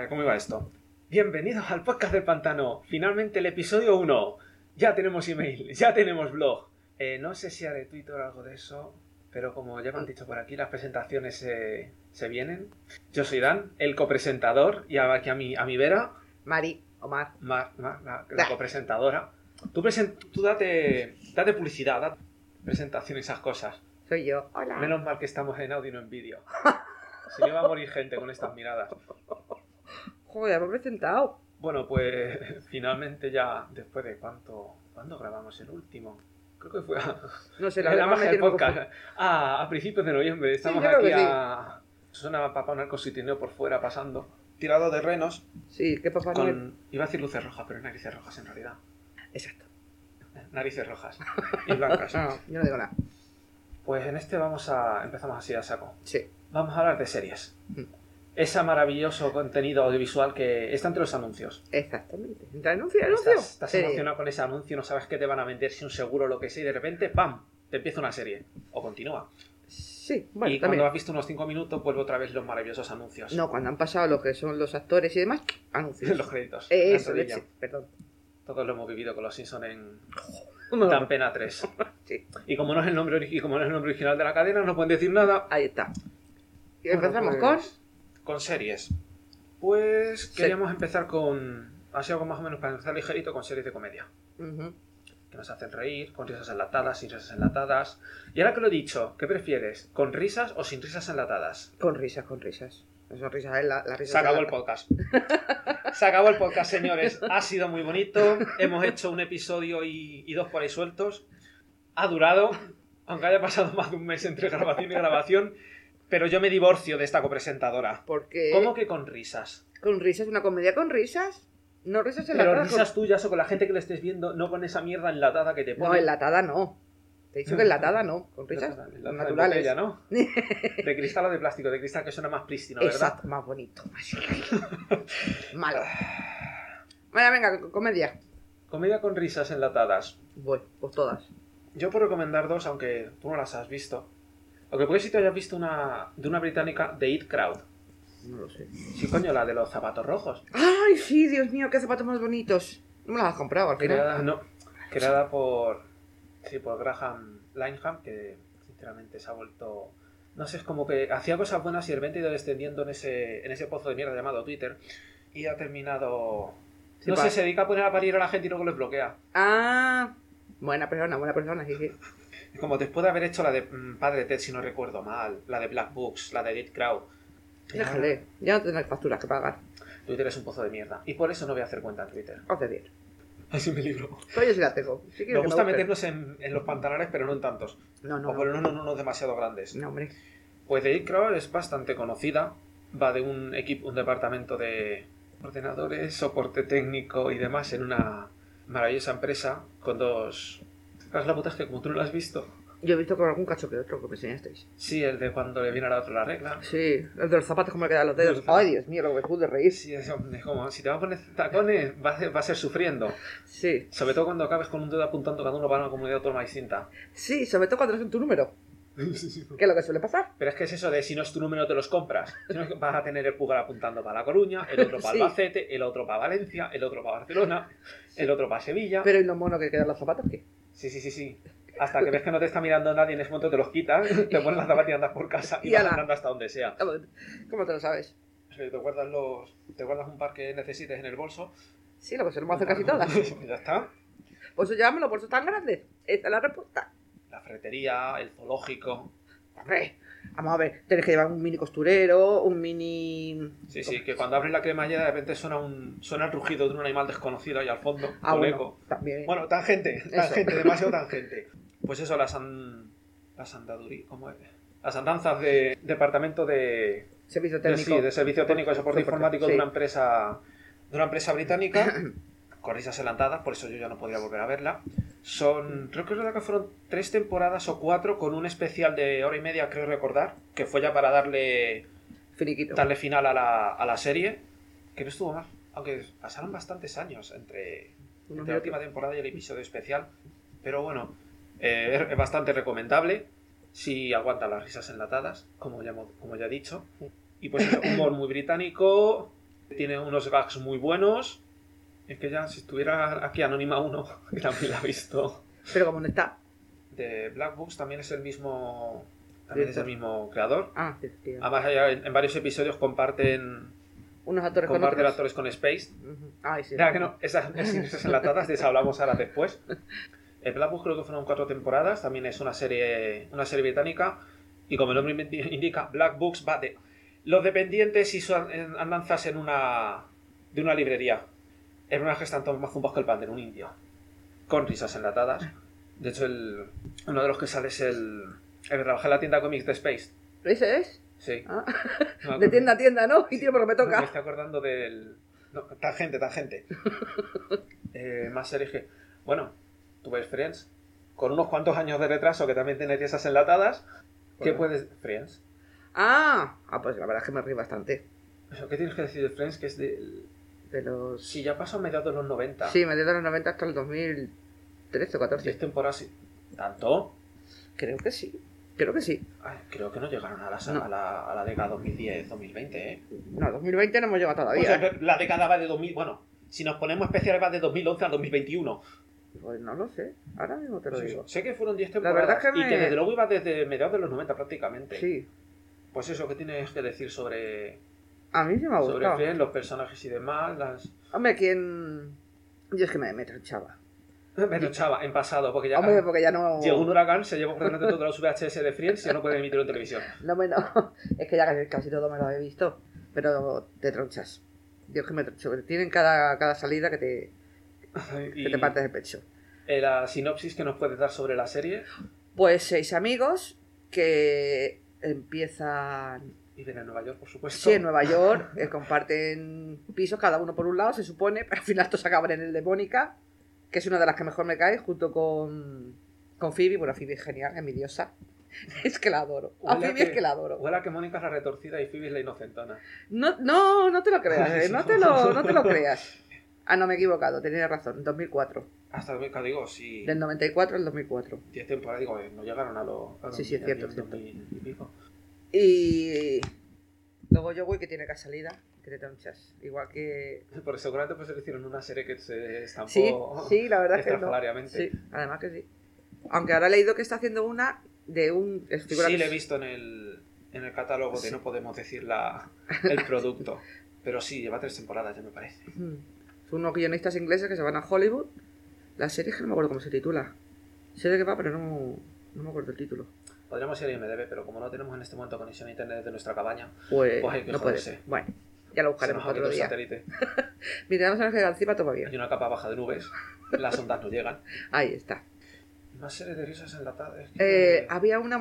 ver, ¿cómo iba esto? Bienvenidos al podcast del pantano. Finalmente el episodio 1. Ya tenemos email, ya tenemos blog. No sé si haré Twitter o algo de eso, pero como ya me han dicho por aquí, las presentaciones se vienen. Yo soy Dan, el copresentador, y aquí a mi vera... Mari, Omar. La copresentadora. Tú date publicidad, date presentación y esas cosas. Soy yo. Hola. Menos mal que estamos en audio y no en vídeo. Si no, va a morir gente con estas miradas. Joder, me he presentado. Bueno, pues finalmente ya, después de ¿cuándo grabamos el último? Creo que fue No sé, la magia del podcast. Como... A principios de noviembre. Estamos sí, aquí a... Suena Papá Noel con su trineo por fuera pasando. Tirado de renos. Sí, ¿qué Papá Noel? Iba a decir luces rojas, pero es narices rojas en realidad. Exacto. Narices rojas y blancas. No, yo no digo nada. Pues en este empezamos así a saco. Sí. Vamos a hablar de series. Ese maravilloso contenido audiovisual que está entre los anuncios. Exactamente. ¿Entra anuncio? Estás emocionado con ese anuncio, no sabes qué te van a vender, si un seguro o lo que sea, y de repente, ¡pam!, te empieza una serie. O continúa. Sí, bueno, y también. cuando has visto unos 5 minutos, vuelve otra vez los maravillosos anuncios. No, cuando han pasado lo que son los actores y demás, anuncios. Los créditos. Eso, leche. Perdón. Todos lo hemos vivido con los Simpsons en No. Tan Pena 3. Sí. Y como no es el nombre original de la cadena, no pueden decir nada. Ahí está. ¿Y Bueno, empezamos pues, con series. Pues Sí. queríamos empezar con... Así algo más o menos para empezar ligerito, con series de comedia. Uh-huh. Que nos hacen reír, con risas enlatadas, sin risas enlatadas. Y ahora que lo he dicho, ¿qué prefieres? ¿Con risas o sin risas enlatadas? Con risas. Son risas, la risa. Se acabó el podcast. Se acabó el podcast, señores. Ha sido muy bonito. Hemos hecho un episodio y 2 por ahí sueltos. Ha durado, aunque haya pasado más de un mes entre grabación y grabación. Pero yo me divorcio de esta copresentadora. Porque... ¿Cómo que con risas? ¿Con risas? ¿Una comedia con risas? No risas Pero enlatadas. risas tuyas o con la gente que le estés viendo, no con esa mierda enlatada que te pone. No, enlatada no. Te he dicho que enlatada no. Con risas Enlatada naturales. de botella, ¿no? De cristal o de plástico. De cristal que suena más prístino, ¿verdad? Exacto, más bonito. Malo. Vaya, venga, comedia. Comedia con risas enlatadas. Voy, pues todas. Yo puedo recomendar 2, aunque tú no las has visto. Lo que puede ser si te hayas visto de una británica, The It Crowd. No lo sé. Sí, coño, la de los zapatos rojos. ¡Ay, sí! Dios mío, qué zapatos más bonitos. No me los has comprado al final. Creada por Graham Linehan, que sinceramente se ha vuelto... No sé, es como que hacía cosas buenas y de repente ha ido descendiendo en ese pozo de mierda llamado Twitter. Y ha terminado... Sí, no sé, se dedica a poner a parir a la gente y luego les bloquea. Ah, buena persona, sí, sí. Como después de haber hecho la de Padre Ted, si no recuerdo mal, la de Black Books, la de The It Crowd. Déjale, ya no tendrás facturas que pagar. Twitter es un pozo de mierda. Y por eso no voy a hacer cuenta en Twitter. Hace bien. Así me libro. Pues yo sí la tengo. Sí Me gusta meternos en los pantalones, pero no en tantos. No. O por no demasiado grandes. No, hombre. Pues The It Crowd es bastante conocida. Va de un departamento de ordenadores, soporte técnico y demás en una maravillosa empresa con 2... La puta es que como tú no lo has visto. Yo he visto con algún cacho que otro que me enseñasteis. Sí, el de cuando le viene a la otra la regla. Sí, el de los zapatos como le quedan los dedos. Ay, Dios mío, lo que me pude reír. Sí, es como, si te vas a poner tacones, va a ser sufriendo. Sí. Sobre todo cuando acabes con un dedo apuntando cada uno para una comunidad autónoma distinta. Sí, sobre todo cuando no es tu número. Sí. Que es lo que suele pasar. Pero es que es eso de si no es tu número te los compras. Si no, vas a tener el pulgar apuntando para La Coruña, el otro para Sí. Albacete, el otro para Valencia, el otro para Barcelona, el otro para Sevilla. Pero ¿y lo mono que quedan los zapatos qué? Sí. Hasta que ves que no te está mirando nadie, en ese momento te los quitas, te pones las zapatillas y andas por casa y Y vas ala. andando hasta donde sea. ¿Cómo te lo sabes? Te guardas un par que necesites en el bolso. Sí, lo que solemos hacer casi todas. Ya está. Por eso llevamos los bolsos tan grandes. Esta es la respuesta. La ferretería, el zoológico. Hombre, vamos a ver. Tienes que llevar un mini costurero, un mini... Sí, que cuando abres la cremallera de repente suena el rugido de un animal desconocido ahí al fondo. Ah, con bueno, eco. también. Bueno, tangente, demasiado tangente. Pues eso, las andanzas de departamento de Servicio técnico. de servicio técnico de soporte informático sí. de una empresa británica, con risas enlatadas, por eso yo ya no podría volver a verla. Creo que fueron 3 temporadas o 4 con un especial de hora y media, creo recordar, que fue ya para darle Finiquito. final a la serie, que no estuvo mal, aunque pasaron bastantes años entre la última temporada y el episodio especial, pero bueno, es bastante recomendable si aguantan las risas enlatadas, como ya he dicho, y pues eso, humor muy británico, Tiene unos gags muy buenos. Es que ya si estuviera aquí Anónima 1, que también la ha visto. Pero como no está. De Black Books también es el mismo. También es el mismo creador. Ah, sí, sí. Además, en varios episodios comparten Unos actores con comparten otros. actores con Space. Ujú. Ay, sí. Ya que no, esas enlatadas, de eso hablamos ahora después. El Black Books creo que fueron 4 temporadas. También es una serie británica. Y como el nombre indica, Black Books va de los dependientes y sus andanzas de una librería. El personaje está tanto más zumbas que el pan de un indio. Con risas enlatadas. De hecho, uno de los que sale es el que trabaja en la tienda cómics de Space. ¿Ese es? Sí. Ah. No, De tienda a tienda, ¿no? Y tío, porque me me toca. estoy acordando del... No, tangente. Más series que... Bueno, tú ves Friends. Con unos cuantos años de retraso, que también tiene esas enlatadas. ¿Qué Bueno. puedes...? Friends. Pues la verdad es que me río bastante. Eso, ¿qué tienes que decir de Friends? Que es de... De los... Sí, ya pasó a mediados de los 90. Sí, me dio de los 90 hasta el 2013 o 14. 10 temporadas. ¿Tanto? Creo que sí. Creo que sí. Ay, creo que no llegaron a No. la década 2010-2020, ¿eh? No, 2020 no hemos llegado O todavía. sea, la década va de 2000... Bueno, si nos ponemos especiales va de 2011 al 2021. Pues no lo sé. Ahora mismo te lo Pues digo. eso, sé que fueron 10 La temporadas. verdad es que Y que desde luego iba desde mediados de los 90 prácticamente. Sí. Pues eso, ¿qué tienes que decir sobre A mí sí me ha gustado. Friends, los personajes y demás? Hombre, ¿quién...? Yo es que me tronchaba. Me duchaba en pasado, porque ya Hombre, porque ya no... llegó un huracán, se llevó por delante todos los VHS de Friends y ya no pueden emitirlo en televisión. No, es que ya casi todo me lo he visto. Pero te tronchas. Dios que me troncho. Tienen cada salida que te partes el pecho. La sinopsis que nos puedes dar sobre la serie. Pues 6 amigos que empiezan... Viven en Nueva York, por supuesto. Sí, en Nueva York, comparten pisos, cada uno por un lado, se supone, pero al final todos acaban en el de Mónica, que es una de las que mejor me cae, junto con Phoebe. Bueno, Phoebe es genial, es mi diosa. Es que la adoro. A Phoebe es que la adoro. Huele a que Mónica es la retorcida y Phoebe es la inocentona. No te lo creas, no te lo creas. Ah, no, me he equivocado, tenías razón, 2004. Hasta 2000, digo, sí. Del 94 al 2004. 10 temporadas, digo, no llegaron a los... Sí, es cierto, 2000 y pico. Y luego Joey, que tiene casualidad, que te tronchas. Igual que... Porque seguramente pues le hicieron una serie que se estampó Sí, la verdad es que no. estrafalariamente. Sí, además que sí. Aunque ahora he leído que está haciendo una de un... Sí, le he visto en el catálogo de Sí. no podemos decir el producto. Pero sí, lleva 3 temporadas, ya me parece. Son unos guionistas ingleses que se van a Hollywood. La serie es que no me acuerdo cómo se titula. Sé de qué va, pero no me acuerdo el título. Podríamos ir a IMDb, pero como no tenemos en este momento conexión a internet de nuestra cabaña, Pues hay que no puede joderse. ser. Bueno, ya lo se buscaremos nos ha otro abierto el día. satélite. Mira, vamos a ver que encima todavía. Hay una capa baja de nubes, las ondas no llegan. Ahí está. Una serie de risas enlatadas. Había una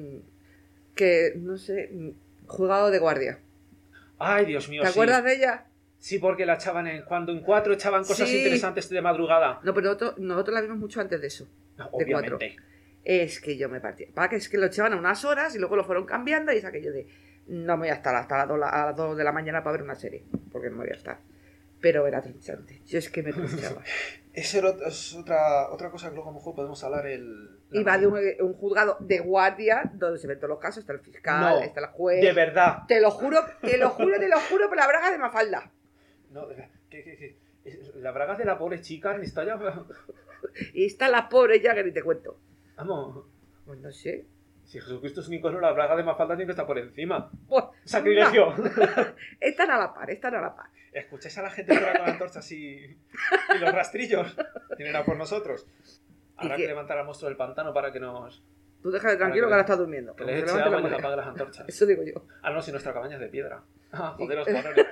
que, no sé, jugado de guardia. Ay, Dios mío, ¿Te sí. acuerdas de ella? Sí, porque la echaban cuando en 4 echaban cosas Sí. interesantes de madrugada. No, pero nosotros la vimos mucho antes de eso. No, De obviamente. Es que yo me partía. Para que es que lo echaban a unas horas y luego lo fueron cambiando y es aquello de no me voy a estar hasta a las 2 de la mañana para ver una serie, porque no me voy a estar. Pero era tronchante. Yo es que me tronchaba. Es otra cosa que luego a lo mejor podemos hablar. Iba de un juzgado de guardia donde se ven todos los casos, está el fiscal, No, está el juez. de verdad. Te lo juro por la braga de Mafalda. No, la braga de la pobre chica ni está ya. Y está la pobre ya que ni te cuento. Vamos. Pues no sé. Si Jesucristo es un icono, la braga de Mafalda tiene que estar por encima. Pues, ¡Sacrilegio! no. Están a la par. ¿Escucháis a la gente fuera con antorchas y los rastrillos? Tienen a por nosotros. Habrá que levantar al monstruo del pantano para que nos... Tú déjale tranquilo que ahora está durmiendo. Que Como le se eche levante, agua y la les moneda. apague las antorchas. Eso digo yo. Ah, no, si nuestra cabaña es de piedra. Ah, joder, los cabrones.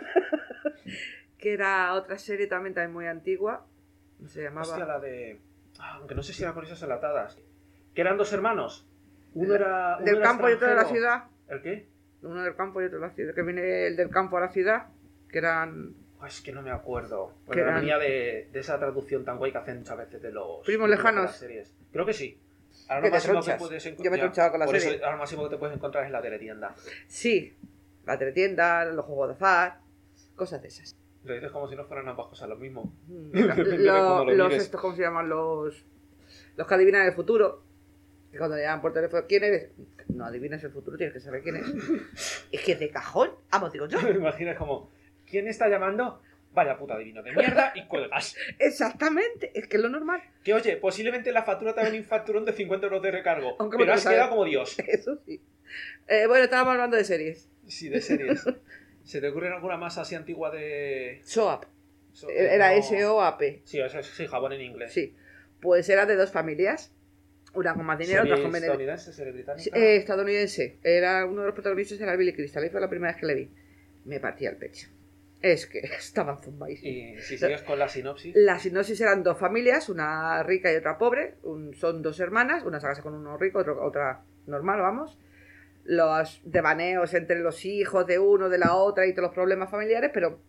Que era otra serie también muy antigua. Se llamaba... Hostia, la de... aunque no sé si era con esas enlatadas. Que eran 2 hermanos. Uno era del campo y otro de la extranjero. ciudad. ¿El qué? Uno del campo y otro de la ciudad. Que viene el del campo a la ciudad. Que eran Es que no me acuerdo. Que Porque eran- venía de esa traducción tan guay que hacen muchas veces de los... Primos de lejanos. las series. Creo que sí. Ahora Que lo te máximo que tronchas. puedes encontrar... Yo me he tronchado con la por serie. eso, ahora lo máximo que te puedes encontrar es la teletienda. Sí. La teletienda, los juegos de azar. Cosas de esas. Lo dices como si no fueran ambas cosas lo mismo. Mm, Depende de cómo lo mires. estos, ¿cómo se llaman? Los que adivinan el futuro. Que cuando le llaman por teléfono, ¿quién eres? No adivinas el futuro, tienes que saber quién es. Es que de cajón, vamos, digo yo. ¿Te imaginas como ¿Quién está llamando? Vaya puta divino de mierda y cuelgas. Exactamente, es que es lo normal. Que oye, posiblemente la factura te haga un facturón de 50 euros de recargo. Aunque pero me has lo quedado sabes. como Dios. Eso sí. Bueno, estábamos hablando de series. Sí, de series. ¿Se te ocurre alguna más así antigua de...? SOAP. Era No. S-O-A-P. Sí, eso sí, Japón en inglés. Sí. Pues era de dos familias. Una con más dinero, otra ¿Serie con menos. estadounidense, serie británica? Estadounidense. Era uno de los protagonistas, era Billy Crystal. Y fue la primera vez que le vi. Me partía el pecho. Es que estaban zumbadísimos. Y si sigues con la sinopsis... La sinopsis eran dos familias, una rica y otra pobre. Son dos hermanas, una se casa con uno rico, otra normal, vamos. Los devaneos entre los hijos de uno, de la otra y todos los problemas familiares, pero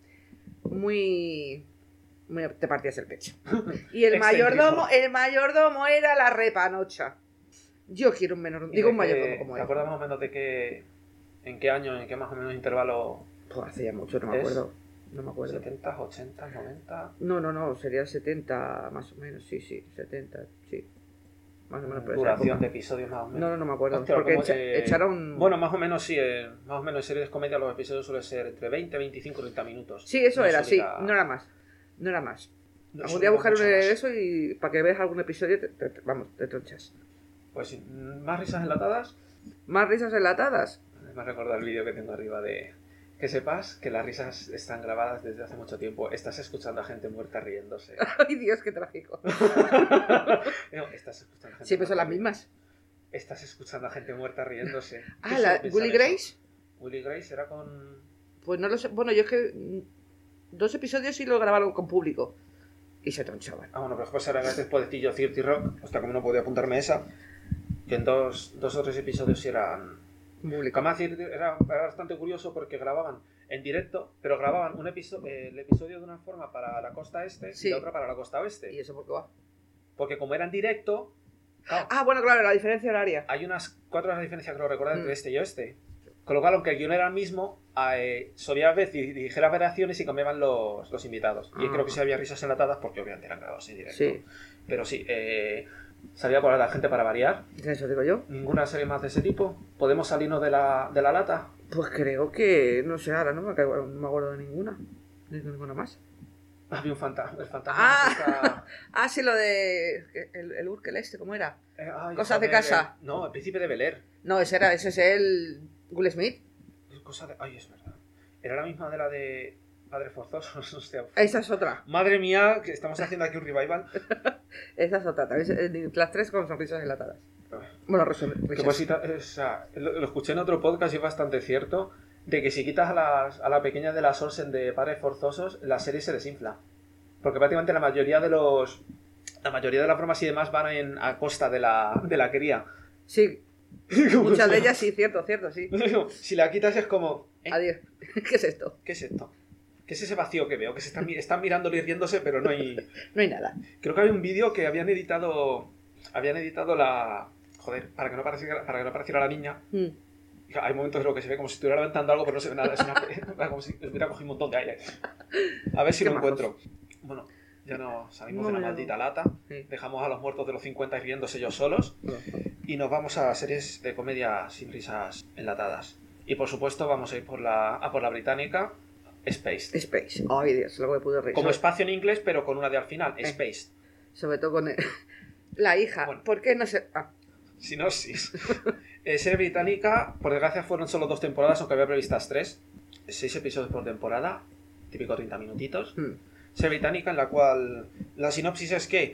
muy te partías el pecho. Y el mayordomo era la repanocha. Yo quiero un menor, digo un mayordomo como ¿Te él. acuerdas más o menos de qué... en qué año, en qué más o menos intervalo? Pues hace ya mucho, no me ¿Es? acuerdo. No me acuerdo. 70, 80, 90... No, sería 70 más o menos, sí, 70, sí. Más o menos por esa Duración época. de episodios más o menos. No me acuerdo. Hostia, porque como, echaron... Bueno, más o menos sí, más o menos en series de comedia los episodios suelen ser entre 20, 25 y 30 minutos. Sí, eso No era, sí, solía- no era más. No era más. no Algún día solía buscar mucho uno de más. eso y para que veas algún episodio, te tronchas. Pues sí, más risas enlatadas. Más risas enlatadas. Me ha recordado el vídeo que tengo arriba de... Que sepas que las risas están grabadas desde hace mucho tiempo. Estás escuchando a gente muerta riéndose. Ay, Dios, qué trágico. No, estás escuchando a gente Siempre son muerta las mismas. Estás escuchando a gente muerta riéndose. Ah, ¿Qué la suele pensar Willy eso? Grace. Willy Grace era con... Pues no lo sé. Bueno, yo es que 2 episodios sí lo grabaron con público. Y se tronchaban. Ah, bueno, pero después era después de Tillo 30 Rock. Hasta como no podía apuntarme esa. Que en dos o tres episodios sí eran... Público. Además, era bastante curioso porque grababan en directo, pero grababan el episodio de una forma para la costa este Sí. y la otra para la costa oeste. ¿Y eso por qué va? Porque como era en directo, claro, Ah, bueno, claro, la diferencia horaria. hay unas 4 horas de diferencia, creo recordar, entre Mm. este y oeste. Con lo cual, aunque el guion era el mismo, solía haber ligeras variaciones y cambiaban los invitados. Y Ah. creo que sí había risas enlatadas porque obviamente eran grabados en directo. Sí. Pero sí, salía por la gente para variar. Eso digo yo. ¿Ninguna serie más de ese tipo? ¿Podemos salirnos de la lata? Pues creo que, no sé, ahora no me acuerdo de ninguna. De ninguna más. Había un fantasma. El fantasma. Ah, ah, sí, lo de. El Urkel este, ¿cómo era? Cosas de casa. No, el príncipe de Bel Air. No, ese es el. Will Smith. Ay, es verdad. Era la misma de la de Padres Forzosos. Hostia. Esa es otra. Madre mía, que estamos haciendo aquí un revival. Esa es otra. También las 3 con sonrisas enlatadas. Bueno, risas. Que pues, o sea, lo escuché en otro podcast y es bastante cierto. De que si quitas a la pequeña de las Olsen de Padres Forzosos, la serie se desinfla. Porque prácticamente la mayoría de las bromas y demás van a costa de la cría. Sí, muchas de ellas sí, cierto, sí. Si la quitas es como... Adiós. ¿Qué es esto? ¿Qué es esto? ¿Qué es ese vacío que veo? Que se están mirándolo y riéndose, pero no hay... No hay nada. Creo que había un vídeo que habían editado la... Joder, para que no pareciera la niña. Mm. Hay momentos en los que se ve como si estuviera levantando algo, pero no se ve nada. Como si hubiera cogido un montón de aire. A ver si Qué lo majos. encuentro. Bueno, ya no salimos No, de la ya no. maldita lata. Sí. Dejamos a los muertos de los 50 y riéndose ellos solos. Y nos vamos a series de comedia sin risas enlatadas. Y por supuesto vamos a ir por la británica, Spaced. Space. Ay, Dios, luego me pude reír. Como espacio en inglés, pero con una de al final, Spaced. Sobre todo con la hija. Bueno. ¿Por qué no se...? Ah, Sinopsis. Serie británica, por desgracia fueron solo 2 temporadas, aunque había previstas 3. 6 episodios por temporada, típico 30 minutitos. Serie británica en la cual la sinopsis es que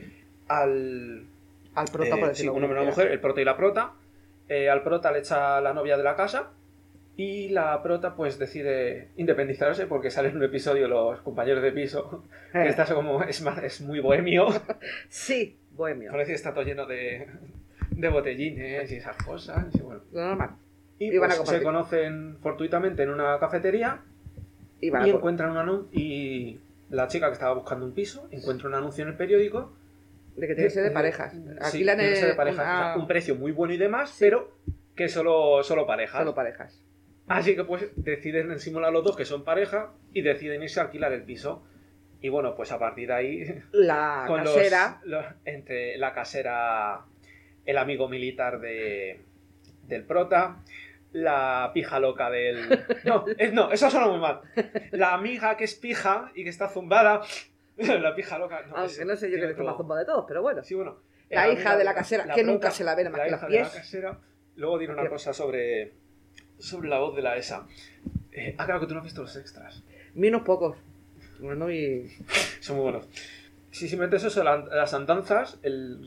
al prota, por sí, decirlo un hombre y una como mujer, el prota y la prota. Al prota le echa la novia de la casa y la prota pues decide independizarse porque sale en un episodio los compañeros de piso que quieras. está como es muy bohemio. Sí, bohemio. Parece que está todo lleno de botellines y esas cosas. Y bueno. Lo normal. Y Y van a pues, compartir. se conocen fortuitamente en una cafetería Y van y a encuentran un anuncio. Y la chica que estaba buscando un piso encuentra un anuncio en el periódico. de que tiene que ser de parejas. Sí, Alquilan tiene que ser de parejas. O sea, un precio muy bueno y demás, pero que solo parejas. Solo parejas. Así que pues deciden simular los dos que son pareja y deciden irse a alquilar el piso. Y bueno, pues a partir de ahí, La con casera. entre la casera, el amigo militar del prota, la pija loca del... No, eso suena muy mal. La amiga que es pija y que está zumbada. La pija loca. No, Aunque no sé yo que le más zumba de todos, pero bueno. Sí, bueno. La hija de la casera, que prota, nunca se la ven más que los pies. La pies. hija de la casera. Luego diré una cosa sobre la voz de la ESA. Claro que tú no has visto los extras. Vi unos pocos. Bueno, y... Son muy buenos. Sí, simplemente eso, las andanzas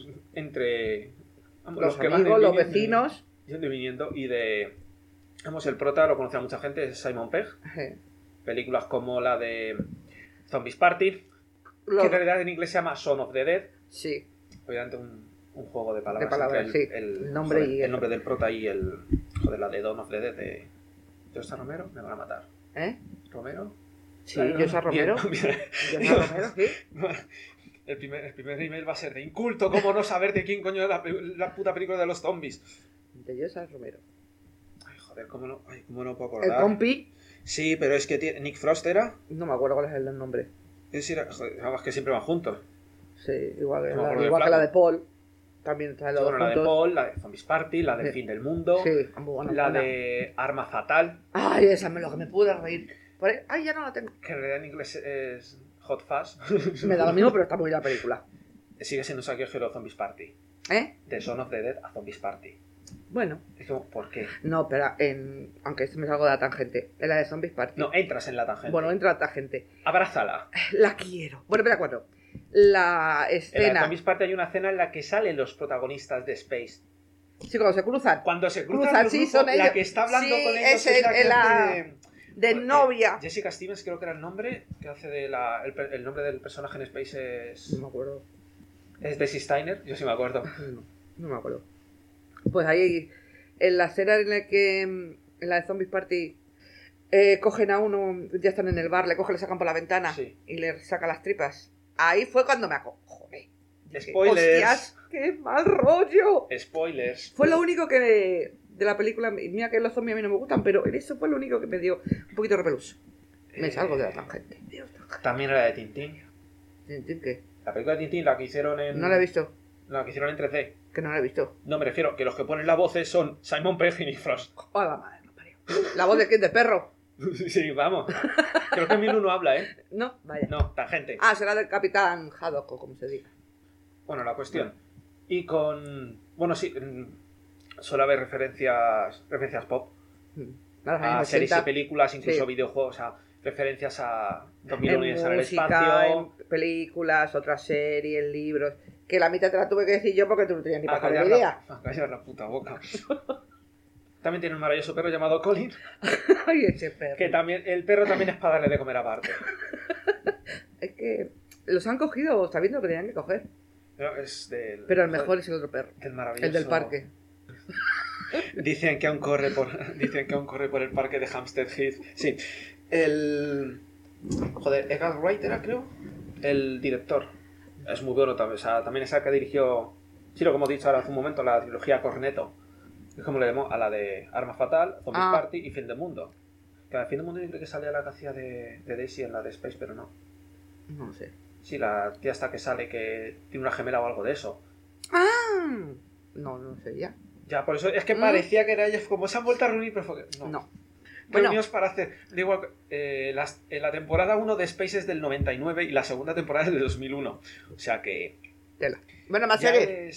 entre los que amigos, los vecinos. Yendo y viniendo. Y de... Vamos, el prota lo conoce a mucha gente, es Simon Pegg. Sí. Películas como la de Zombies Party, que en realidad en inglés se llama Son of the Dead. Sí. Obviamente un juego de palabras, entre sí. el nombre del prota y el... Joder, la de Dawn of the Dead de Josa Romero, me van a matar. ¿Romero? Sí, Josa Romero. Josa Romero, sí. El primer email va a ser de inculto, ¿cómo no saber de quién coño es la puta película de los zombies? De Josa Romero. Ay, joder, ¿cómo no puedo acordar? El compi. Sí, pero es que Nick Frost era... No me acuerdo cuál es el nombre. Joder, que siempre van juntos. Sí, igual que la de Paul. También está los dos juntos. La de Paul, la de Zombies Party, la del Fin del Mundo. Sí, la de Arma Fatal. Ay, esa es lo que me pude reír. Ay, ya no la tengo. Que en realidad en inglés es Hot Fuzz. Me da lo mismo, pero está muy bien la película. Sigue siendo Saqueo Hero Zombies Party. De Son of the Dead a Zombies Party. Bueno. Es como, ¿por qué? No, pero aunque esto me salgo de la tangente. En la de Zombies Party. No, entras en la tangente. Bueno, entra la tangente. Abrázala. La quiero. Bueno, espera, cuatro. La escena... En la Zombies Party hay una escena en la que salen los protagonistas de Space. Sí, cuando se cruzan. Cuando se cruzan sí, grupo, son ellos. La que está hablando con ellos es la de novia. Jessica Stevens creo que era el nombre que hace de el nombre del personaje en Space es... No me acuerdo. ¿Es Daisy Steiner? Yo sí me acuerdo. No me acuerdo. Pues ahí, en la escena en la que, en la de Zombies Party, cogen a uno, ya están en el bar, le cogen, le sacan por la ventana y le sacan las tripas. Ahí fue cuando me acojoné. Spoilers. ¡Hostias! ¡Qué mal rollo! Spoilers. Fue lo único que de la película, mira que los zombies a mí no me gustan, pero eso fue lo único que me dio un poquito de repelús. Me salgo de la tangente. También era de Tintín. ¿Tintín qué? La película de Tintín, la que hicieron en... No la he visto. La que hicieron en 3D. Que no la he visto. No, me refiero que los que ponen las voces son Simon Pegg y Nick Frost. ¡Hola, madre! ¿La voz de quién? ¿De perro? Sí, vamos. Creo que Milu no habla, ¿eh? No, vaya. No, tangente. Ah, será del Capitán Haddock, o como se diga. Bueno, la cuestión. Y con... Bueno, sí, suele haber referencias pop. A series y películas, incluso videojuegos, referencias a 2000 unidades en el espacio. En películas, otras series, libros. Que la mitad te la tuve que decir yo porque tú no tenías ni para de idea. A callar la puta boca. También tiene un maravilloso perro llamado Colin. Ay, ese perro. Que también, el perro también es para darle de comer aparte. Es que los han cogido sabiendo lo que tenían que coger. Pero el mejor es el otro perro. El del parque. Dicen que aún corre por el parque de Hampstead Heath. Sí. Edgar Wright era, creo. El director. Es muy bueno también. O sea, también es el que dirigió, sí, lo que hemos dicho ahora hace un momento, la trilogía Cornetto. Es como le llamó a la de Arma Fatal, Zombies Party y Fin del Mundo. Que al Fin del Mundo yo creo que salía la que hacía de Daisy en la de Space, pero no. No sé. Sí, la tía hasta que sale que tiene una gemela o algo de eso. No sé ya. Ya, por eso es que parecía que era ella, como se han vuelto a reunir, pero fue que... No. Reunidos para hacer... Digo, la temporada 1 de Space es del 99 y la segunda temporada es de 2001. O sea que... Tela. Bueno, más serie.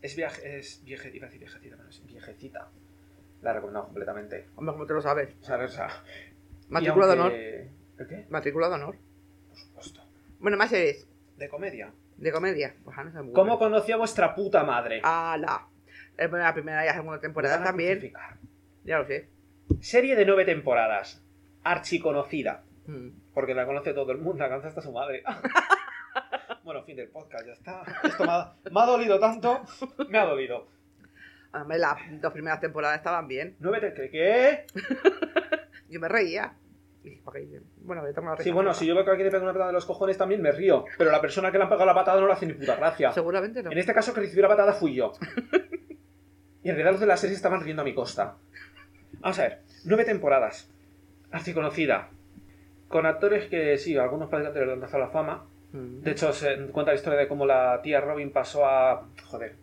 Viejecita. La he recomendado completamente. Hombre, ¿cómo te lo sabes? O sea, Matrícula de honor. ¿El qué? Matrícula de honor. Por supuesto. Bueno, más series. De comedia. Pues no sé muy ¿Cómo conocí a vuestra puta madre? ¡Hala! La primera y la segunda temporada también. Ya lo sé. Serie de 9 temporadas. Archiconocida. Porque la conoce todo el mundo, la conoce hasta su madre. Bueno, fin del podcast, ya está. Esto me ha dolido tanto. Me ha dolido. Las dos primeras temporadas estaban bien. ¿Qué? Yo me reía. Bueno, yo tengo una risa. Sí, bueno, si yo veo que alguien le pega una patada de los cojones también me río. Pero la persona que le han pegado la patada no le hace ni puta gracia. Seguramente no. En este caso que recibió la patada fui yo. Y en realidad los de la serie estaban riendo a mi costa. Vamos a ver, 9 temporadas. Archiconocida. Con actores que sí, algunos prácticamente les han lanzado la fama. De hecho, se cuenta la historia de cómo la tía Robin pasó a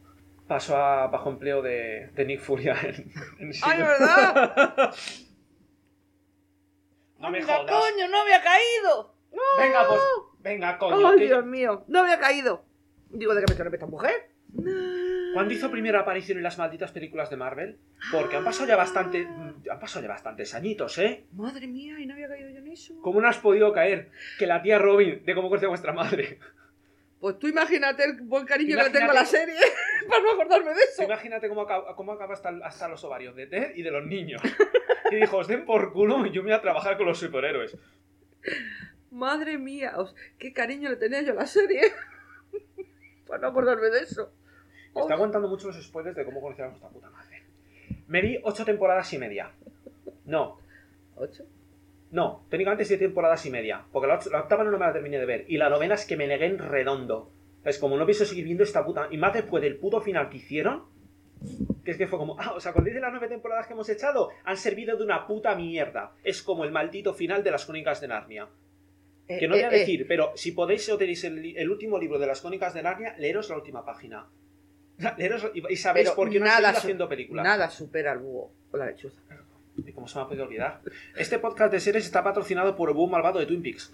pasó a bajo empleo de Nick Furia en ¡Ay, Shield. verdad! No me ¡Anda, jodas. coño! ¡No había caído! ¡No! Venga, pues. Venga, coño. ¡Ay, que- Dios mío! ¡No había caído! Digo, ¿de qué me sirve esta mujer? ¿Cuándo hizo primera aparición en las malditas películas de Marvel? Porque han pasado ya bastantes añitos, ¿eh? Madre mía, y no había caído yo en eso. ¿Cómo no has podido caer? Que la tía Robin, de cómo conoce a vuestra madre. Pues tú imagínate el buen cariño que le tengo a Imagínate- la serie para no acordarme de eso. Imagínate cómo acaba hasta los ovarios de Ted y de los niños. Y dijo, os den por culo y yo me voy a trabajar con los superhéroes. Madre mía, qué cariño le tenía yo a la serie para no acordarme de eso. Está aguantando mucho los spoilers de cómo conocía a nuestra puta madre. Me vi 8 temporadas y media. No, ¿8? no, técnicamente 7 temporadas y media. Porque la octava no me la terminé de ver. Y la novena es que me negué en redondo. Es como no pienso seguir viendo esta puta... Y más después del puto final que hicieron... Que es que fue como... ¿os acordáis de las 9 temporadas que hemos echado? Han servido de una puta mierda. Es como el maldito final de las Crónicas de Narnia. Que no voy a decir, pero si podéis o tenéis el último libro de las Crónicas de Narnia, leeros la última página. Leeros y sabéis Pero por qué no han nada seguido haciendo películas. Nada supera al búho o la lechuza. ¿Y cómo se me ha podido olvidar? Este podcast de series está patrocinado por el búho malvado de Twin Peaks.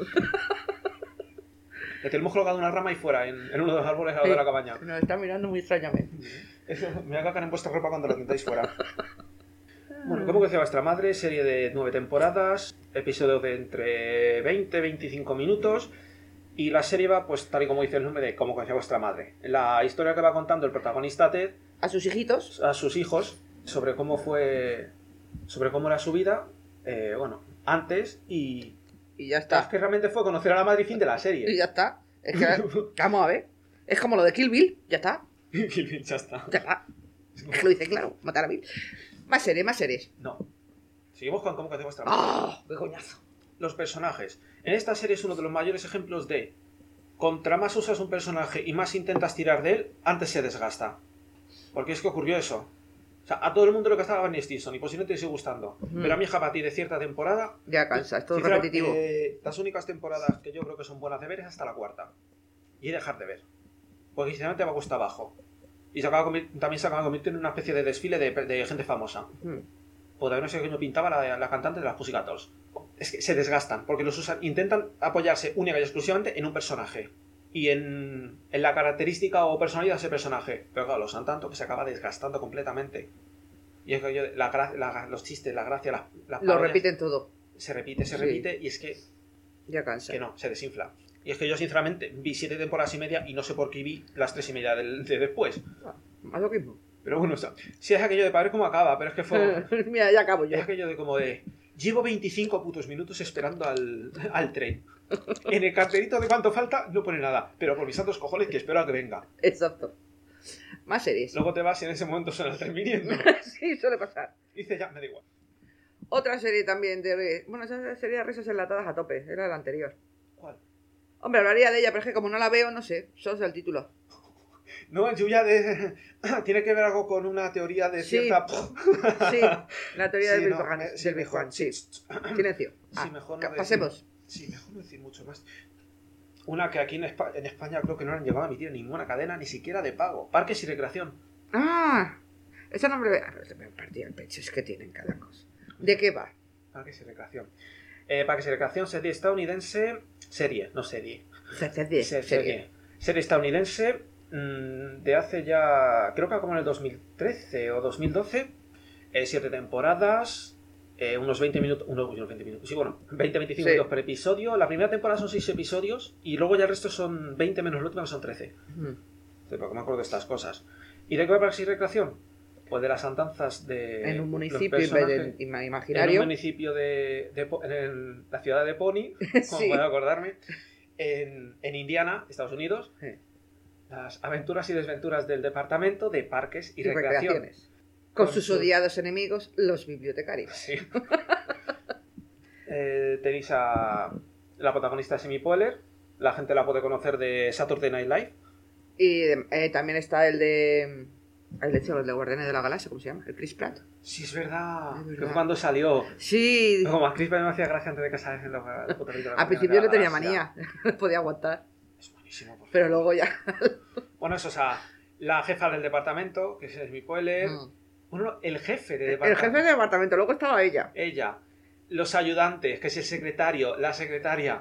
Le tenemos colocado una rama ahí fuera, en uno de los árboles al lado de la cabaña. Nos está mirando muy extrañamente. Eso, me voy a cagar en vuestra ropa cuando la tentáis fuera. Bueno, ¿cómo que decía vuestra madre? Serie de 9 temporadas, episodio de entre 20 y 25 minutos. Y la serie va, pues tal y como dice el nombre, de cómo conocía vuestra madre. La historia que va contando el protagonista Ted A sus hijitos. a sus hijos sobre cómo fue, sobre cómo era su vida, bueno, antes y... Y ya Es está. que realmente fue conocer a la madre y fin de la Y serie. ya está. Es que, vamos a ver. Es como lo de Kill Bill. Ya está. Ya está. Ya está. Es que lo dice claro. Matar a Bill. Más series, más series. No. Seguimos con cómo conocía vuestra madre. ¡Ah! ¡Qué coñazo! Los personajes. En esta serie es uno de los mayores ejemplos de contra más usas un personaje y más intentas tirar de él, antes se desgasta. Porque es que ocurrió eso. O sea, a todo el mundo le gustaba Barney Stinson y posiblemente te sigue gustando. Pero a mí, a partir de cierta temporada... Ya cansa, es todo sinceramente, repetitivo. las únicas temporadas que yo creo que son buenas de ver es hasta la cuarta. Y dejar de ver. Porque sinceramente va cuesta abajo. Y también se acaba convirtiendo en una especie de desfile de gente famosa. Pues no sé qué coño pintaba la cantante de las Pussycat Dolls. Es que se desgastan, porque los usan, intentan apoyarse única y exclusivamente en un personaje. Y en la característica o personalidad de ese personaje. Pero claro, lo usan tanto que se acaba desgastando completamente. Y es que los chistes, la gracia, las Lo parodias, repiten todo. se repite, Sí. y es que Ya cansa. no, se desinfla. Y es que yo sinceramente vi 7 temporadas y media y no sé por qué vi las 3 y media de después. Más lo mismo. Pero bueno, o sea, sí es aquello de padre cómo acaba, pero es que fue... Mira, ya acabo yo. Es aquello de como de... Llevo 25 putos minutos esperando al tren. En el carterito de cuánto falta no pone nada. Pero por mis santos cojones que espero a que venga. Exacto. Más series. Luego te vas y en ese momento suena el tren viniendo. Sí, suele pasar. Dice ya, me da igual. Otra serie también de... Bueno, esa serie de risas enlatadas a tope. Era la anterior. ¿Cuál? Hombre, hablaría de ella, pero es que como no la veo, no sé. Solo sé el título. No, Yuya de... Tiene que ver algo con una teoría de Sí. cierta... Sí, la teoría Sí, del no, Big Bang. sí, del Big mejor, Bang, sí. sí. Silencio. Sí, mejor no decir- Pasemos. Sí, mejor no decir mucho más. Una que aquí en España creo que no han llegado a emitir en ninguna cadena, ni siquiera de pago. Parques y recreación. Ah, ese nombre... Me partía el pecho, es que tienen cada cosa. ¿De qué va? Parques y recreación. Parques y recreación, serie estadounidense... Serie, no serie. Serie. Serie estadounidense de hace ya... Creo que como en el 2013 o 2012. 7 temporadas... unos 20 minutos... Unos 20 minutos. Sí, bueno, 20-25 Sí. minutos por episodio. La primera temporada son 6 episodios. Y luego ya el resto son 20 menos la última, que son 13. Porque me acuerdo de estas cosas. ¿Y de qué va Parques y recreación? Pues de las andanzas de... En un los municipio personajes. En imaginario. un municipio en la ciudad de Pony, como Sí. puedo acordarme, en Indiana, Estados Unidos, Sí. las aventuras y desventuras del departamento de parques y Y recreación. recreaciones. Con Con sus sus- odiados enemigos, los bibliotecarios. Sí. Tenéis a la protagonista Amy Poehler, la gente la puede conocer de Saturday Night Live. Y también está el de... El de Guardianes de la Galaxia, ¿cómo se llama? El Chris Pratt. Sí, es verdad. Es verdad. Que fue cuando salió. Sí. Como a Chris me hacía gracia antes de que saliese la puta película de Al principio le tenía Galaxia. manía. No podía aguantar. Es buenísimo, por Pero favor. luego ya... Bueno, eso, o sea, La jefa del departamento, que es Amy Poehler. Uno, el jefe de El departamento. jefe del departamento, luego estaba ella. Ella. Los ayudantes, que es el secretario, la secretaria.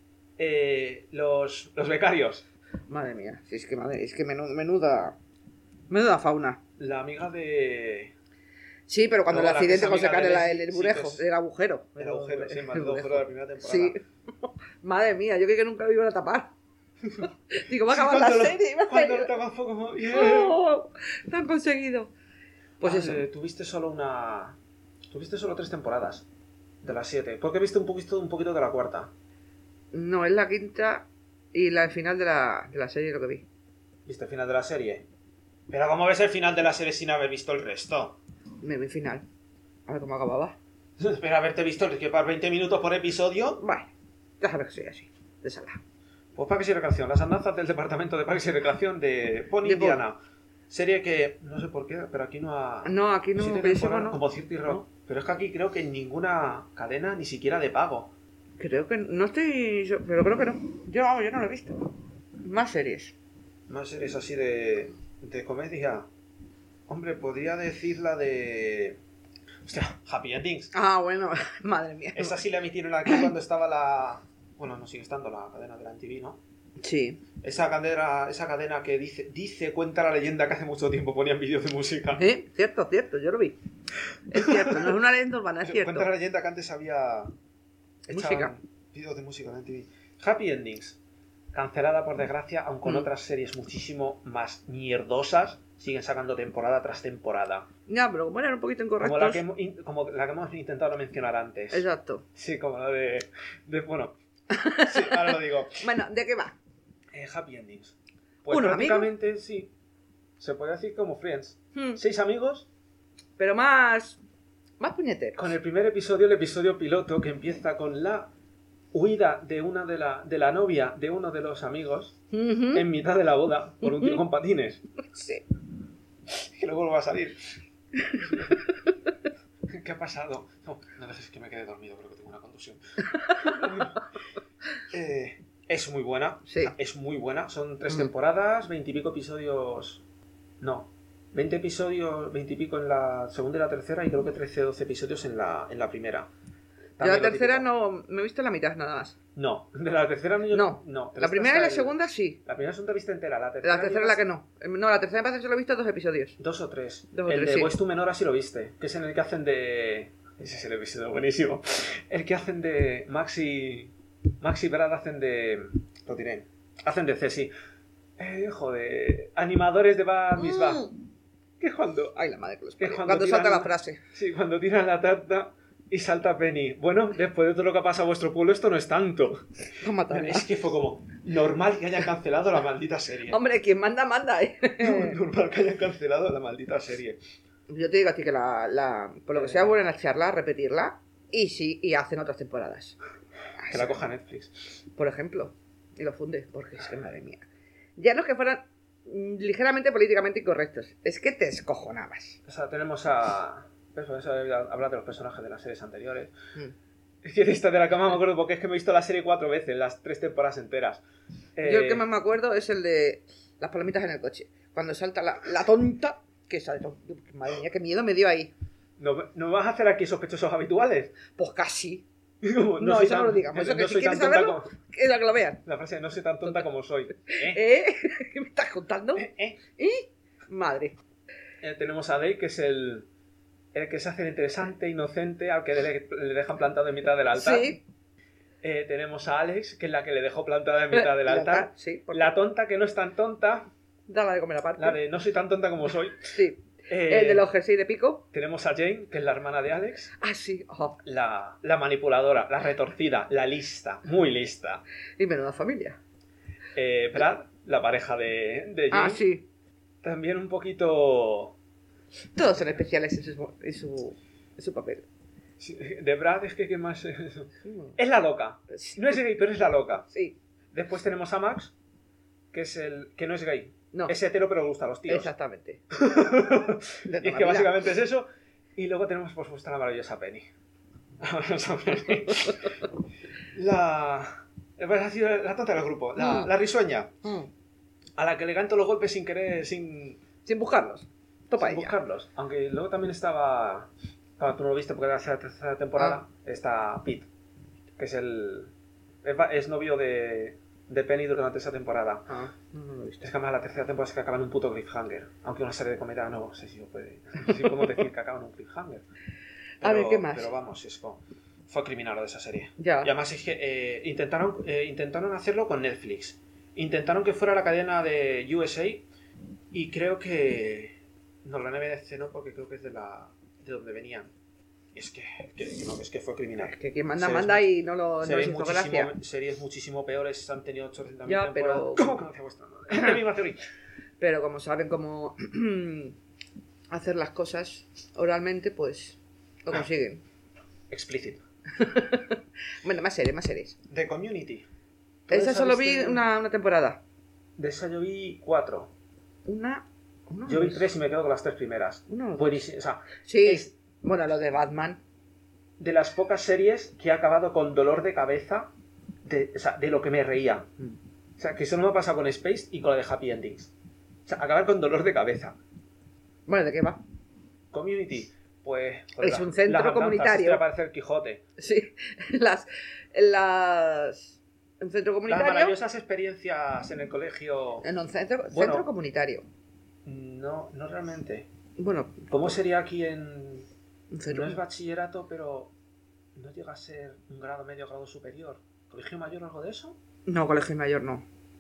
Los becarios. Madre mía, si es que menuda fauna. La amiga de... Sí, pero cuando Luego el accidente la con que es sacar amiga de el Leslie, burejo, sí, que es- el agujero. El agujero, sí, el más de burejo. de la primera temporada. Sí. Madre mía, yo creo que nunca lo iban a tapar. Digo, va a acabar la serie. Cuando lo tocas fue como... "Yeah". ¡Oh! Lo han conseguido. Pues eso. Tuviste solo 3 temporadas de las 7. Porque viste un poquito de la cuarta. No, es la quinta y la final de la serie lo que vi. ¿Viste el final de la serie? Pero ¿cómo ves el final de la serie sin haber visto el resto? Me vi final. A ver cómo acababa. Espera, haberte visto que para 20 minutos por episodio. Bueno, ya sabes que soy así. De sala. Pues Parques y Recreación, las andanzas del departamento de Parques y Recreación de Pony De Indiana. Serie que, no sé por qué, pero aquí no ha... No, aquí no, siete pero eso temporadas, no. como Cirti Rock. No. Pero es que aquí creo que en ninguna cadena, ni siquiera de pago. Creo que no estoy. Pero creo que no. Yo no lo he visto. Más series. Más series así de comedia. Hombre, podría decir la de... Hostia, Happy Endings. Ah, bueno, madre mía. Esa sí la emitieron aquí cuando estaba la... Bueno, no sigue estando la cadena de la MTV, ¿no? Sí. Esa cadena que cuenta la leyenda que hace mucho tiempo ponían vídeos de música. Cierto, yo lo vi. Es cierto, no es una leyenda urbana, es cierto. Cuenta la leyenda que antes había... Música. Vídeos de música de MTV. Happy Endings. Cancelada por desgracia, aun con otras series muchísimo más mierdosas, siguen sacando temporada tras temporada. Ya, pero como eran un poquito incorrectos. Como la que hemos intentado mencionar antes. Exacto. Sí, como la bueno. Sí, ahora lo digo. Bueno, ¿de qué va? Happy Endings. Pues ¿Unos prácticamente sí. Se puede decir como Friends. 6 amigos. Pero más puñeteros. Con el primer episodio, el episodio piloto, que empieza con la huida de una de la novia de uno de los amigos en mitad de la boda por un tío con patines. Sí. Y luego va a salir. ¿Qué ha pasado? No dejes que me quede dormido, creo que tengo una contusión. Es muy buena. Sí. Es muy buena. Son 3 temporadas, 20 y pico episodios. No. 20 episodios, 20 y pico en la segunda y la tercera, y creo que 13 o 12 episodios en la primera. Yo la También lo tercera típico. no me he visto la mitad nada más. No, de la tercera no. No. La primera y la segunda sí. La primera segunda vista entera. La La tercera es la llevas que no. No, la tercera me parece que solo he visto 2 episodios. 2 o 3. Dos o El tres, de sí. West to Menora sí lo viste, que es en el que hacen de... Ese es el episodio buenísimo. El que hacen de Max y Brad hacen de... Lo diré. Hacen de Ceci. Joder. Animadores de Bad Mitzvah. Que es cuando... Ay, la madre que los Que parió. cuando Cuando tiran salta la la- frase. Sí, cuando tiran la tarta y salta Penny. Bueno, después de todo lo que ha pasado a vuestro pueblo, esto no es tanto. A matarla. Es que fue como normal que hayan cancelado la maldita serie. Hombre, quien manda, manda, Normal que hayan cancelado la maldita serie. Yo te digo a ti que por lo que sea, vuelven a charla, a repetirla. Y sí, y hacen otras temporadas. Que la coja Netflix. Por ejemplo. Y lo funde, porque es que madre mía. Ya no es que fueran ligeramente políticamente incorrectos. Es que te escojonabas. O sea, tenemos a... Eso, hablar de los personajes de las series anteriores. Mm. Es que de esta de la cama me acuerdo porque es que me he visto la serie 4 veces, las 3 temporadas enteras. Yo el que más me acuerdo es el de las palomitas en el coche. Cuando salta la tonta, que sale tonta. Madre mía, qué miedo me dio ahí. ¿No vas a hacer aquí sospechosos habituales? Pues casi. Como, No, soy eso no lo digamos. Eso que no si soy tan quieres tonta saberlo, como... que lo vean. La frase, no soy tan tonta como soy. ¿Qué me estás contando? Madre. Tenemos a Dave, que es el que se hace el interesante, inocente, al que le dejan plantado en mitad del altar. Sí. Tenemos a Alex, que es la que le dejó plantada en mitad del altar. Sí, La tonta, que no es tan tonta. dala de comer aparte. La de no soy tan tonta como soy. Sí. El de los jerseys de pico. Tenemos a Jane, que es la hermana de Alex. Ah, sí. Oh. La manipuladora, la retorcida, la lista, muy lista. Y menuda familia. Brad, la pareja de Jane. Ah, sí. También un poquito... Todos son especiales en su papel. Sí, de Brad es que ¿qué más? Es la loca. No es gay, pero es la loca. Sí. Después tenemos a Max, que es el que no es gay. No. Es hetero, pero le gusta a los tíos. Exactamente. Y es que básicamente es eso. Y luego tenemos, por supuesto, la maravillosa Penny. la tonta del grupo. La risueña. a la que le canto los golpes sin querer, sin buscarlos. Topa sin ella. buscarlos. Aunque luego también estaba... tú no lo viste porque era la tercera temporada. Está Pete, que es novio de Penny durante esa temporada. No lo he visto. Es que además la tercera temporada es que acaba en un puto cliffhanger. Aunque una serie de comedia no sé si podemos decir que acaba en un cliffhanger. A ver, ¿qué más? Pero vamos, fue criminal lo de esa serie. Ya. Y además es que intentaron hacerlo con Netflix. Intentaron que fuera la cadena de USA y creo que no, la NBC no, porque creo que es de donde venían. Y es que fue criminal. Es que quien manda y no les hizo gracia. Series muchísimo peores han tenido 800.000 Ya, pero... ¿Cómo conoce vuestra nombre? De misma teoría. Pero como saben cómo hacer las cosas oralmente, pues lo consiguen. Explícito. Bueno, más series. The Community. Esa solo vi una temporada. De esa yo vi 4. Una Yo vi 3 y me quedo con las 3 primeras. Buenísimo. O sea, sí. Bueno, lo de Batman. De las pocas series que he acabado con dolor de cabeza de lo que me reía. O sea, que eso no me ha pasado con Space y con la de Happy Endings. O sea, acabar con dolor de cabeza. Bueno, ¿de qué va? Community, pues... Es un centro comunitario. Va a parecer Quijote. Sí, un centro comunitario. Las maravillosas experiencias en el colegio... En un centro comunitario. No realmente. Bueno... ¿Cómo sería aquí en...? ¿En No es bachillerato, pero no llega a ser un grado medio, grado superior. ¿Colegio mayor o algo de eso? No, colegio mayor no.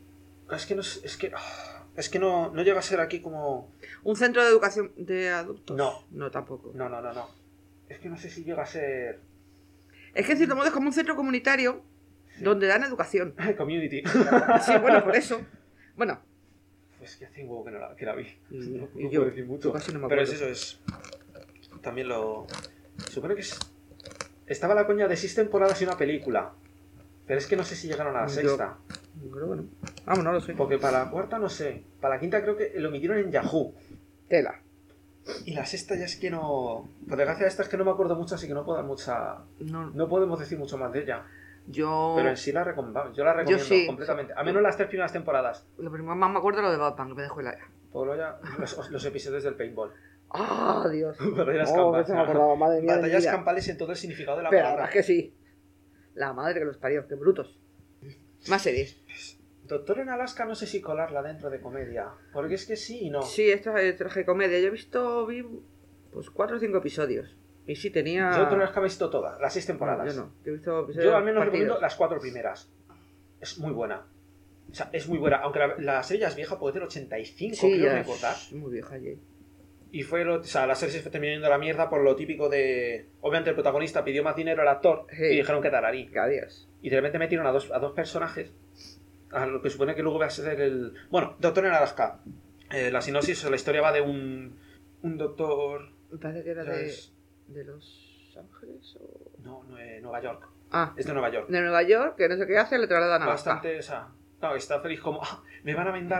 Es que no llega a ser aquí como... ¿Un centro de educación de adultos? No, tampoco. No. Es que no sé si llega a ser... Es que en cierto modo es como un centro comunitario donde dan educación. Community. Sí, bueno, por eso. Bueno. Pues que hace un huevo que la vi. No yo puedo decir mucho. Casi no me pero acuerdo. es también lo... Supone que estaba la coña de 6 temporadas y una película. Pero es que no sé si llegaron a la sexta. Yo creo que no. Vamos, no lo sé. Porque para la cuarta no sé. Para la quinta creo que lo emitieron en Yahoo. Tela. Y la sexta ya es que no... Por desgracia esta es que no me acuerdo mucho, así que no puedo dar mucha... No podemos decir mucho más de ella. Pero en sí yo la recomiendo sí, completamente. A menos las 3 primeras temporadas. Lo primero más me acuerdo es lo de Batman, que me dejó la... Por ya los episodios del paintball. ¡Ah, Dios! Batallas campales. Me acordaba, madre mía. Batallas campales en todo el significado de la palabra. palabra. Pero es que sí. La madre que los parió, qué brutos. Más series. Doctor en Alaska no sé si colarla dentro de comedia. Porque es que sí y no. Sí, esta es tragicomedia. Yo vi pues 4 o 5 episodios. Y sí tenía... Yo Doctor en Alaska he visto todas, las 6 temporadas. Yo no. Yo he visto episodios. Yo al menos recomiendo las 4 primeras. Es muy buena. O sea, es muy buena. Aunque la serie ya es vieja, puede tener 85, sí, creo recordar. Es muy vieja ya. Y la serie se terminó yendo a la mierda por lo típico de... Obviamente el protagonista pidió más dinero al actor y dijeron que tararí. Adiós. Y de repente metieron a dos personajes, a lo que supone que luego va a ser el... Bueno, Doctor en Alaska. La sinopsis, la historia va de un doctor... Me parece que era de Los Ángeles o... No, Nueva York. Es de Nueva York. De Nueva York, que no sé qué hace, le trasladan a Alaska. Bastante, está feliz como... me van a mandar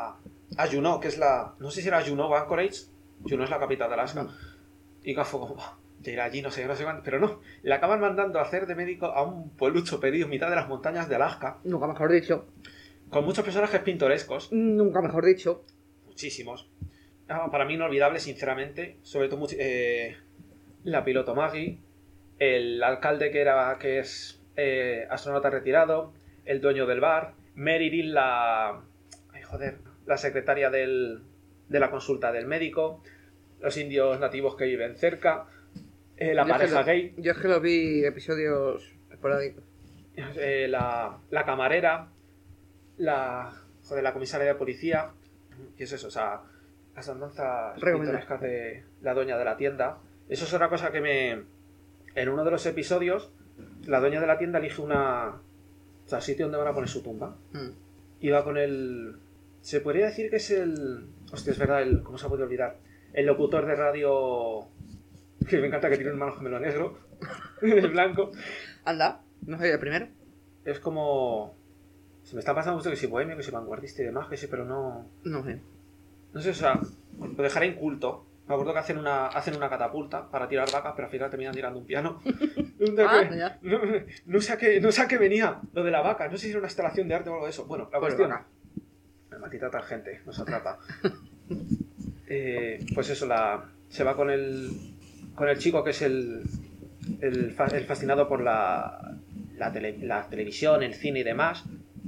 a Juneau, que es la... No sé si era Juneau o Anchorage. Juneau es la capital de Alaska. Y fue como... de ir allí, no sé cuánto. Pero no, le acaban mandando a hacer de médico a un pueblucho perdido en mitad de las montañas de Alaska. Nunca mejor dicho. Con muchos personajes pintorescos. Nunca mejor dicho. Muchísimos. Para mí inolvidable, sinceramente. Sobre todo la piloto Maggie. El alcalde que es astronauta retirado. El dueño del bar. Meryl, la secretaria de la consulta del médico. Los indios nativos que viven cerca. La pareja gay. Yo es que lo vi episodios esporádicos. La camarera. La comisaria de policía. ¿Qué es eso? O sea, las andanzas pintorescas de la dueña de la tienda. Eso es otra cosa que en uno de los episodios, la dueña de la tienda elige sitio donde van a poner su tumba. Y va con se podría decir que es hostia, es verdad, ¿cómo se puede olvidar? El locutor de radio... Que me encanta que tiene un mano gemelo negro. El blanco. Anda, no soy el primero. Es como... Se me está pasando mucho que si bohemio, que si vanguardista y demás, que sí, pero no... No sé. No sé, o sea, lo dejaré inculto. Me acuerdo que hacen una catapulta para tirar vacas, pero al final terminan tirando un piano. No sé a qué venía lo de la vaca. No sé si era una instalación de arte o algo de eso. Bueno, la cuestión... ti trata la gente, nos atrapa. Pues eso, se va con el chico que es el fascinado por la televisión, el cine y demás.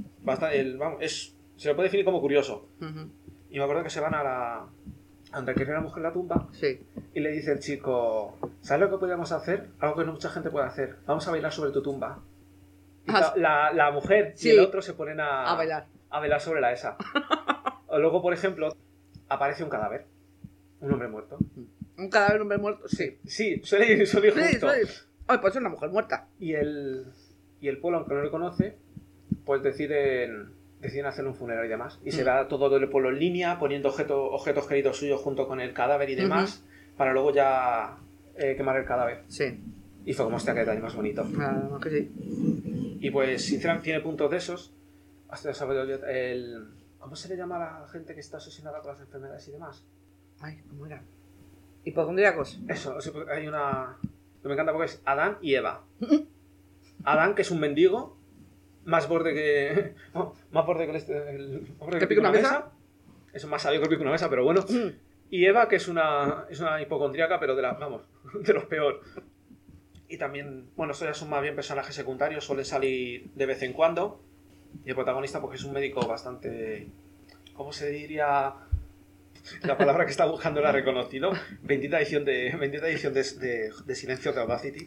Se lo puede definir como curioso. Ujú. Y me acuerdo que se van a donde quería la mujer la tumba. Sí. Y le dice el chico, ¿sabes lo que podríamos hacer? Algo que no mucha gente puede hacer. Vamos a bailar sobre tu tumba. Y la mujer Sí. y el otro se ponen a bailar sobre la esa. O luego, por ejemplo, aparece un cadáver. Un hombre muerto. Un cadáver de un hombre muerto, sí. Sí, suele ir Sí, justo. Ay, pues es una mujer muerta. Y el pueblo, aunque no le conoce, pues deciden hacerle un funeral y demás. Y se va todo el pueblo en línea, poniendo objetos queridos suyos junto con el cadáver y demás, para luego ya quemar el cadáver. Sí. Y fue como, hostia, qué detalle más bonito. Claro que sí. Y pues, sinceramente, tiene puntos de esos. Hasta ¿cómo se le llama a la gente que está obsesionada con las enfermedades y demás? Ay, ¿cómo era? Hipocondríacos. Eso, hay una... Me encanta porque es Adán y Eva. Adán, que es un mendigo, más borde que... más borde que el hombre que pica una mesa. Eso, más sabio que el pico una mesa, pero bueno. Y Eva, que es una hipocondríaca, pero de los peor. Y también, bueno, estos ya son más bien personajes secundarios, suelen salir de vez en cuando. Y el protagonista, porque es un médico bastante... ¿Cómo se diría? La palabra que está buscando la ha reconocido. Bendita edición de Silencio de Audacity.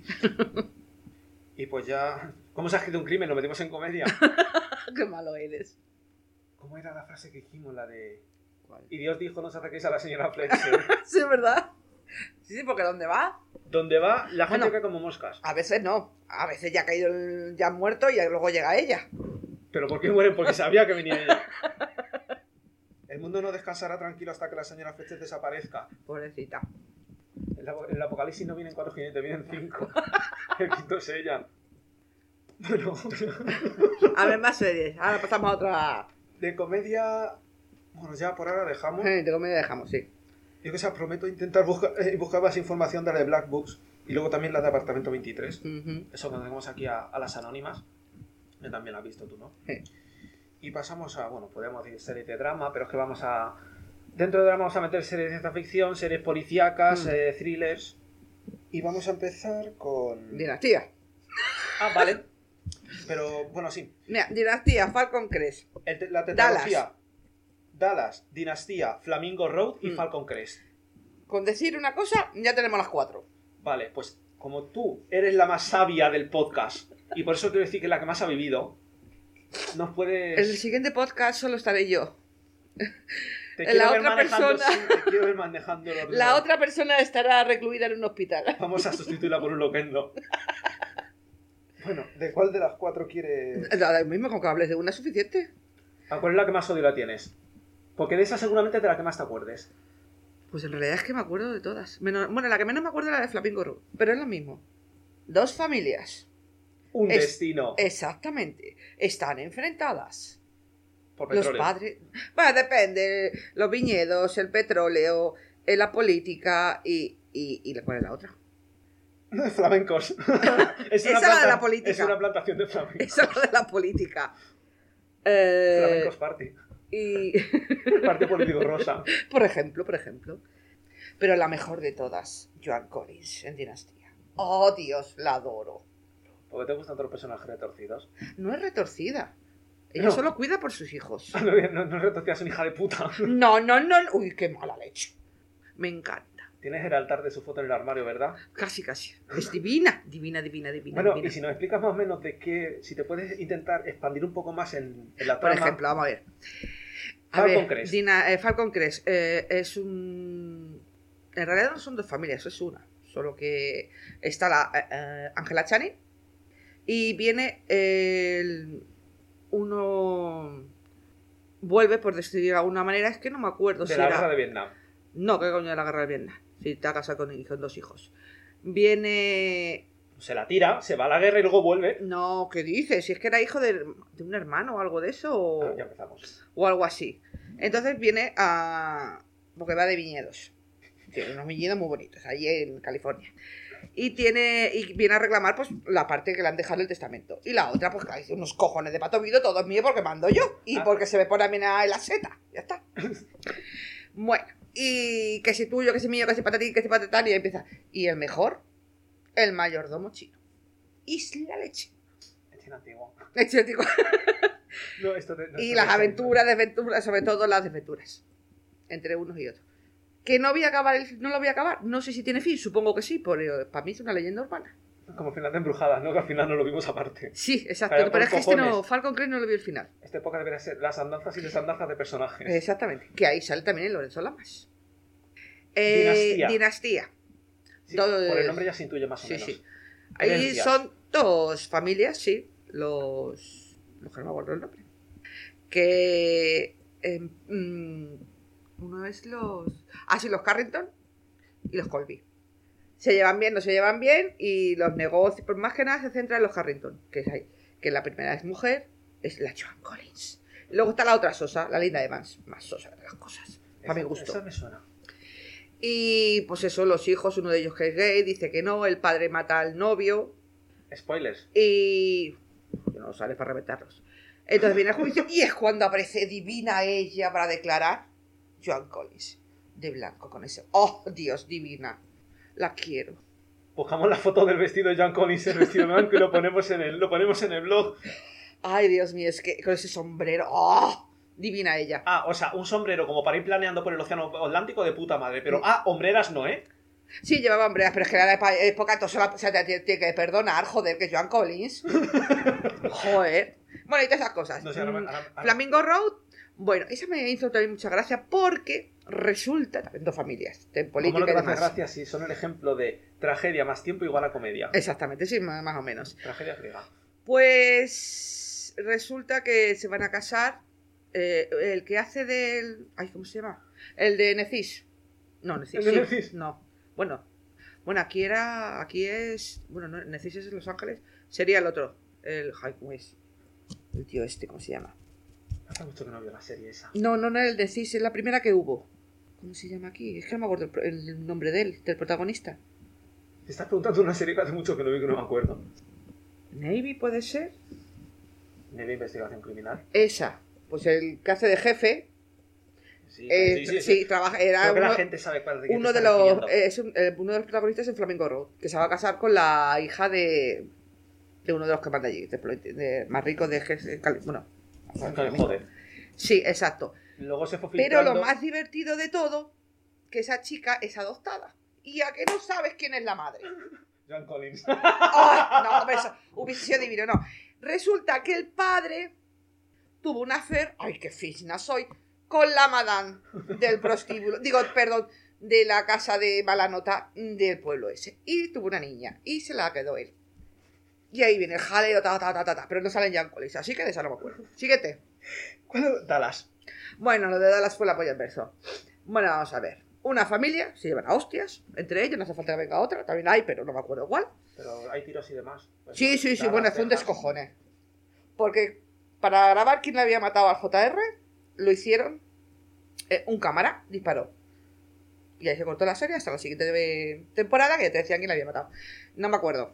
Y pues ya... ¿Cómo se ha escrito un crimen? Lo metemos en comedia. Qué malo eres. ¿Cómo era la frase que dijimos? La de... ¿Cuál? Y Dios dijo, no se acerquéis a la señora Fletcher. Sí, ¿verdad? Sí, porque ¿dónde va? Donde va, la gente Bueno, cae como moscas. A veces no. A veces ya ha caído, ya ha muerto y luego llega ella. ¿Pero por qué mueren? Porque sabía que venía ella. El mundo no descansará tranquilo hasta que la señora Fletcher desaparezca. Pobrecita. El apocalipsis no vienen 4 jinetes, vienen 5. El quinto es ella. Bueno. A ver, más series. Ahora pasamos a otra. De comedia... Bueno, ya por ahora dejamos. De comedia dejamos, sí. Yo que sea, prometo intentar buscar más información de la de Black Books. Y luego también la de Apartamento 23. Eso que tenemos aquí a las anónimas. Que también la has visto tú, ¿no? Sí. Y pasamos a, bueno, podemos decir series de drama, pero es que vamos a... Dentro de drama vamos a meter series de ciencia ficción, series policíacas, thrillers. Y vamos a empezar con... Dinastía. Ah, vale. Pero, bueno, sí. Mira, Dinastía, Falcon Crest. La tetralogía. Dallas, Dinastía, Flamingo Road y Falcon Crest. Con decir una cosa, ya tenemos las 4. Vale, pues como tú eres la más sabia del podcast, y por eso quiero decir que es la que más ha vivido, nos puedes... En el siguiente podcast solo estaré yo. Te quiero la ver otra manejando, persona... sí, te quiero ver manejando el ordenador. La otra persona estará recluida en un hospital. Vamos a sustituirla por un loquendo. Bueno, ¿de cuál de las 4 quieres...? Lo mismo, con que hables de una es suficiente. ¿A cuál es la que más odio la tienes? Porque de esa seguramente es de la que más te acuerdes. Pues en realidad es que me acuerdo de todas. Bueno, la que menos me acuerdo es la de Flamingo Road. Pero es lo mismo. 2 familias. Un destino. Exactamente. Están enfrentadas. Por petróleo. Los padres... Bueno, depende. Los viñedos, el petróleo, la política y ¿cuál es la otra? Flamencos. Esa es la de la política. Es una plantación de flamencos. Esa es la de la política. Flamencos Party. Y... Parte político rosa. Por ejemplo. Pero la mejor de todas, Joan Collins en Dinastía. Oh, Dios, la adoro. ¿Por qué te gustan todos los personajes retorcidos? No es retorcida. Ella No. solo cuida por sus hijos. No es retorcida, es una hija de puta. No. Uy, qué mala leche. Me encanta. Tienes el altar de su foto en el armario, ¿verdad? Casi. Es divina. Bueno, y si nos explicas más o menos de qué... Si te puedes intentar expandir un poco más en la Por trama... ejemplo, vamos a ver. Falcon Crest. Falcon Crest es un... En realidad no son 2 familias, es una. Solo que está la Angela Channing y viene uno... Vuelve, por decidir de alguna manera, es que no me acuerdo de si la era... guerra de Vietnam. No, ¿qué coño de la guerra de Vietnam? Si te ha casado con 2 hijos. Viene... Se la tira, se va a la guerra y luego vuelve. No, ¿qué dices? Si es que era hijo de un hermano o algo de eso o... Ya empezamos. O algo así. Entonces viene a... Porque va de viñedos. Tiene unos viñedos muy bonitos, allí en California. Y viene a reclamar pues la parte que le han dejado en el testamento. Y la otra, pues que hay unos cojones de pato vido, todo es mío porque mando yo. Y porque se me pone a mí en la seta. Ya está. Bueno, y que si tuyo, que si mío, que si patatín, que si patatán, y empieza. Y el mejor, el mayordomo chino. Isla leche. Es chino antiguo. Leche antiguo. No, Y las aventuras, desventuras, sobre todo las desventuras. Entre unos y otros. Que no voy a acabar, no lo voy a acabar. No sé si tiene fin, supongo que sí, pero para mí es una leyenda urbana. Como final de Embrujadas, ¿no? Que al final no lo vimos aparte. Sí, exacto. Pero es que Falcon Crest no lo vi al final. Esta época debería ser las andanzas y desandanzas de personajes. Exactamente. Que ahí sale también el Lorenzo Lamas. Dinastía. Sí, por el nombre ya se intuye más o menos. Sí. Ahí son dos familias, sí. Los que no me acuerdo el nombre. Que... uno es los Carrington y los Colby. Se llevan bien, no se llevan bien, y los negocios, por más que nada, se centran en los Carrington, que es ahí. Que la primera es mujer, es la Joan Collins. Y luego está la otra sosa, la Linda Evans, más sosa de las cosas, a mi gusto. Eso me suena. Y pues eso, los hijos, uno de ellos que es gay, dice que no, el padre mata al novio. Spoilers. Y... no sale para reventarlos. Entonces viene el juicio y es cuando aparece divina ella para declarar. Joan Collins, de blanco con ese... ¡Oh, Dios, divina! La quiero. Buscamos la foto del vestido de Joan Collins, el vestido blanco, y lo ponemos en el blog. Ay, Dios mío, es que con ese sombrero... ¡Oh! Divina ella. O sea, un sombrero como para ir planeando por el océano Atlántico de puta madre. Pero, hombreras no, ¿eh? Sí, llevaba hombreras, pero es que era la época... Entonces, o sea, te tiene que perdonar, joder, que Joan Collins... Joder. Bueno, y todas esas cosas. No sé, ahora... Flamingo Road... Bueno, esa me hizo también mucha gracia porque resulta, también dos familias, de política. ¿Cómo no te y hace demás. gracia si son el ejemplo de tragedia más tiempo igual a comedia? Exactamente, sí, más o menos. Tragedia griega. Pues resulta que se van a casar el que hace del... Ay, ¿cómo se llama? El de Necis. No, Necis. ¿El de Necis? No. Bueno, aquí es... Bueno, no, Necis es en Los Ángeles. Sería el otro. ¿Cómo es? El tío este, ¿cómo se llama? Hace mucho que no veo la serie esa. No, el de Cis, es la primera que hubo. ¿Cómo se llama aquí? Es que no me acuerdo el nombre de él, del protagonista. Te estás preguntando una serie que hace mucho que no vi, que no me acuerdo. ¿Navy puede ser? ¿Navy Investigación Criminal? Esa. Pues el que hace de jefe. Sí. Trabaja, era creo que la gente sabe cuál de uno de los protagonistas en Flamingo Road, que se va a casar con la hija de uno de los que manda allí, de más rico de bueno. Joder. Sí, exacto. Luego se fue filtrando... Pero lo más divertido de todo, que esa chica es adoptada. Y a que no sabes quién es la madre. Joan Collins. ¡Ay! No, eso hubiese sido divino, no. Resulta que el padre tuvo una affair, ¡ay, qué fina soy! Con la madame del prostíbulo. De la casa de mala nota del pueblo ese. Y tuvo una niña. Y se la quedó él. Y ahí viene el jaleo, pero no salen Joan Collins, así que de esa no me acuerdo. Síguete. ¿Cuál? Dallas. Bueno, lo de Dallas fue la polla en verso. Bueno, vamos a ver. Una familia, se llevan a hostias, entre ellos, no hace falta que venga otra, también hay, pero no me acuerdo cuál. Pero hay tiros y demás. Pues sí, bueno, fue un descojone. Porque para grabar quién le había matado al JR, lo hicieron, un cámara disparó. Y ahí se cortó la serie hasta la siguiente temporada, que ya te decían quién le había matado. No me acuerdo.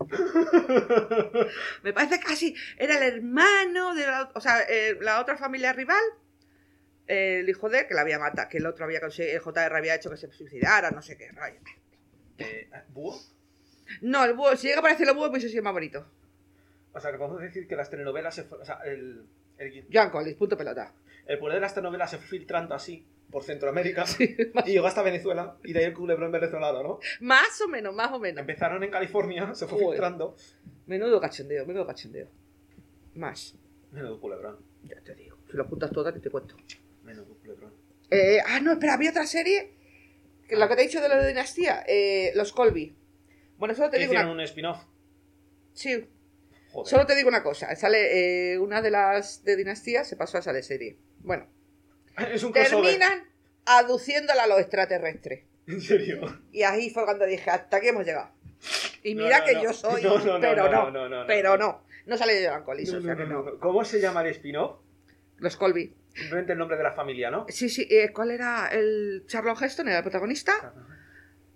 Me parece casi era el hermano de la otra familia rival, el hijo de él, que la había matado, que el otro había conseguido, el JR había hecho que se suicidara, no sé qué rayo. ¿Búho? No, el búho, si llega a aparecer el búho, pues eso sí es más bonito. O sea, que podemos decir que las telenovelas se fue, o sea, Joan Collins, punto pelota. El poder de las telenovelas se fue filtrando así por Centroamérica y llegó hasta Venezuela, y de ahí el culebrón venezolano, ¿no? Más o menos. Empezaron en California, se fue filtrando. Menudo cachondeo. Más. Menudo culebrón. Ya te digo, si lo juntas todas te cuento. Menudo culebrón. No, espera, había otra serie, que la que te he dicho de la dinastía, los Colby. Bueno, solo te digo hicieron un spin-off. Sí. Joder. Solo te digo una cosa, sale una de las de dinastía, se pasó a esa de serie. Bueno. Es un crossover. Terminan aduciéndola a los extraterrestres. ¿En serio? Y ahí fue cuando dije, hasta aquí hemos llegado. Y mira yo soy, pero no. No sale Joan Collins, o sea que no. ¿Cómo se llama el spin-off? Los Colby. Simplemente el nombre de la familia, ¿no? Sí, ¿cuál era? El Charlton Heston era el protagonista.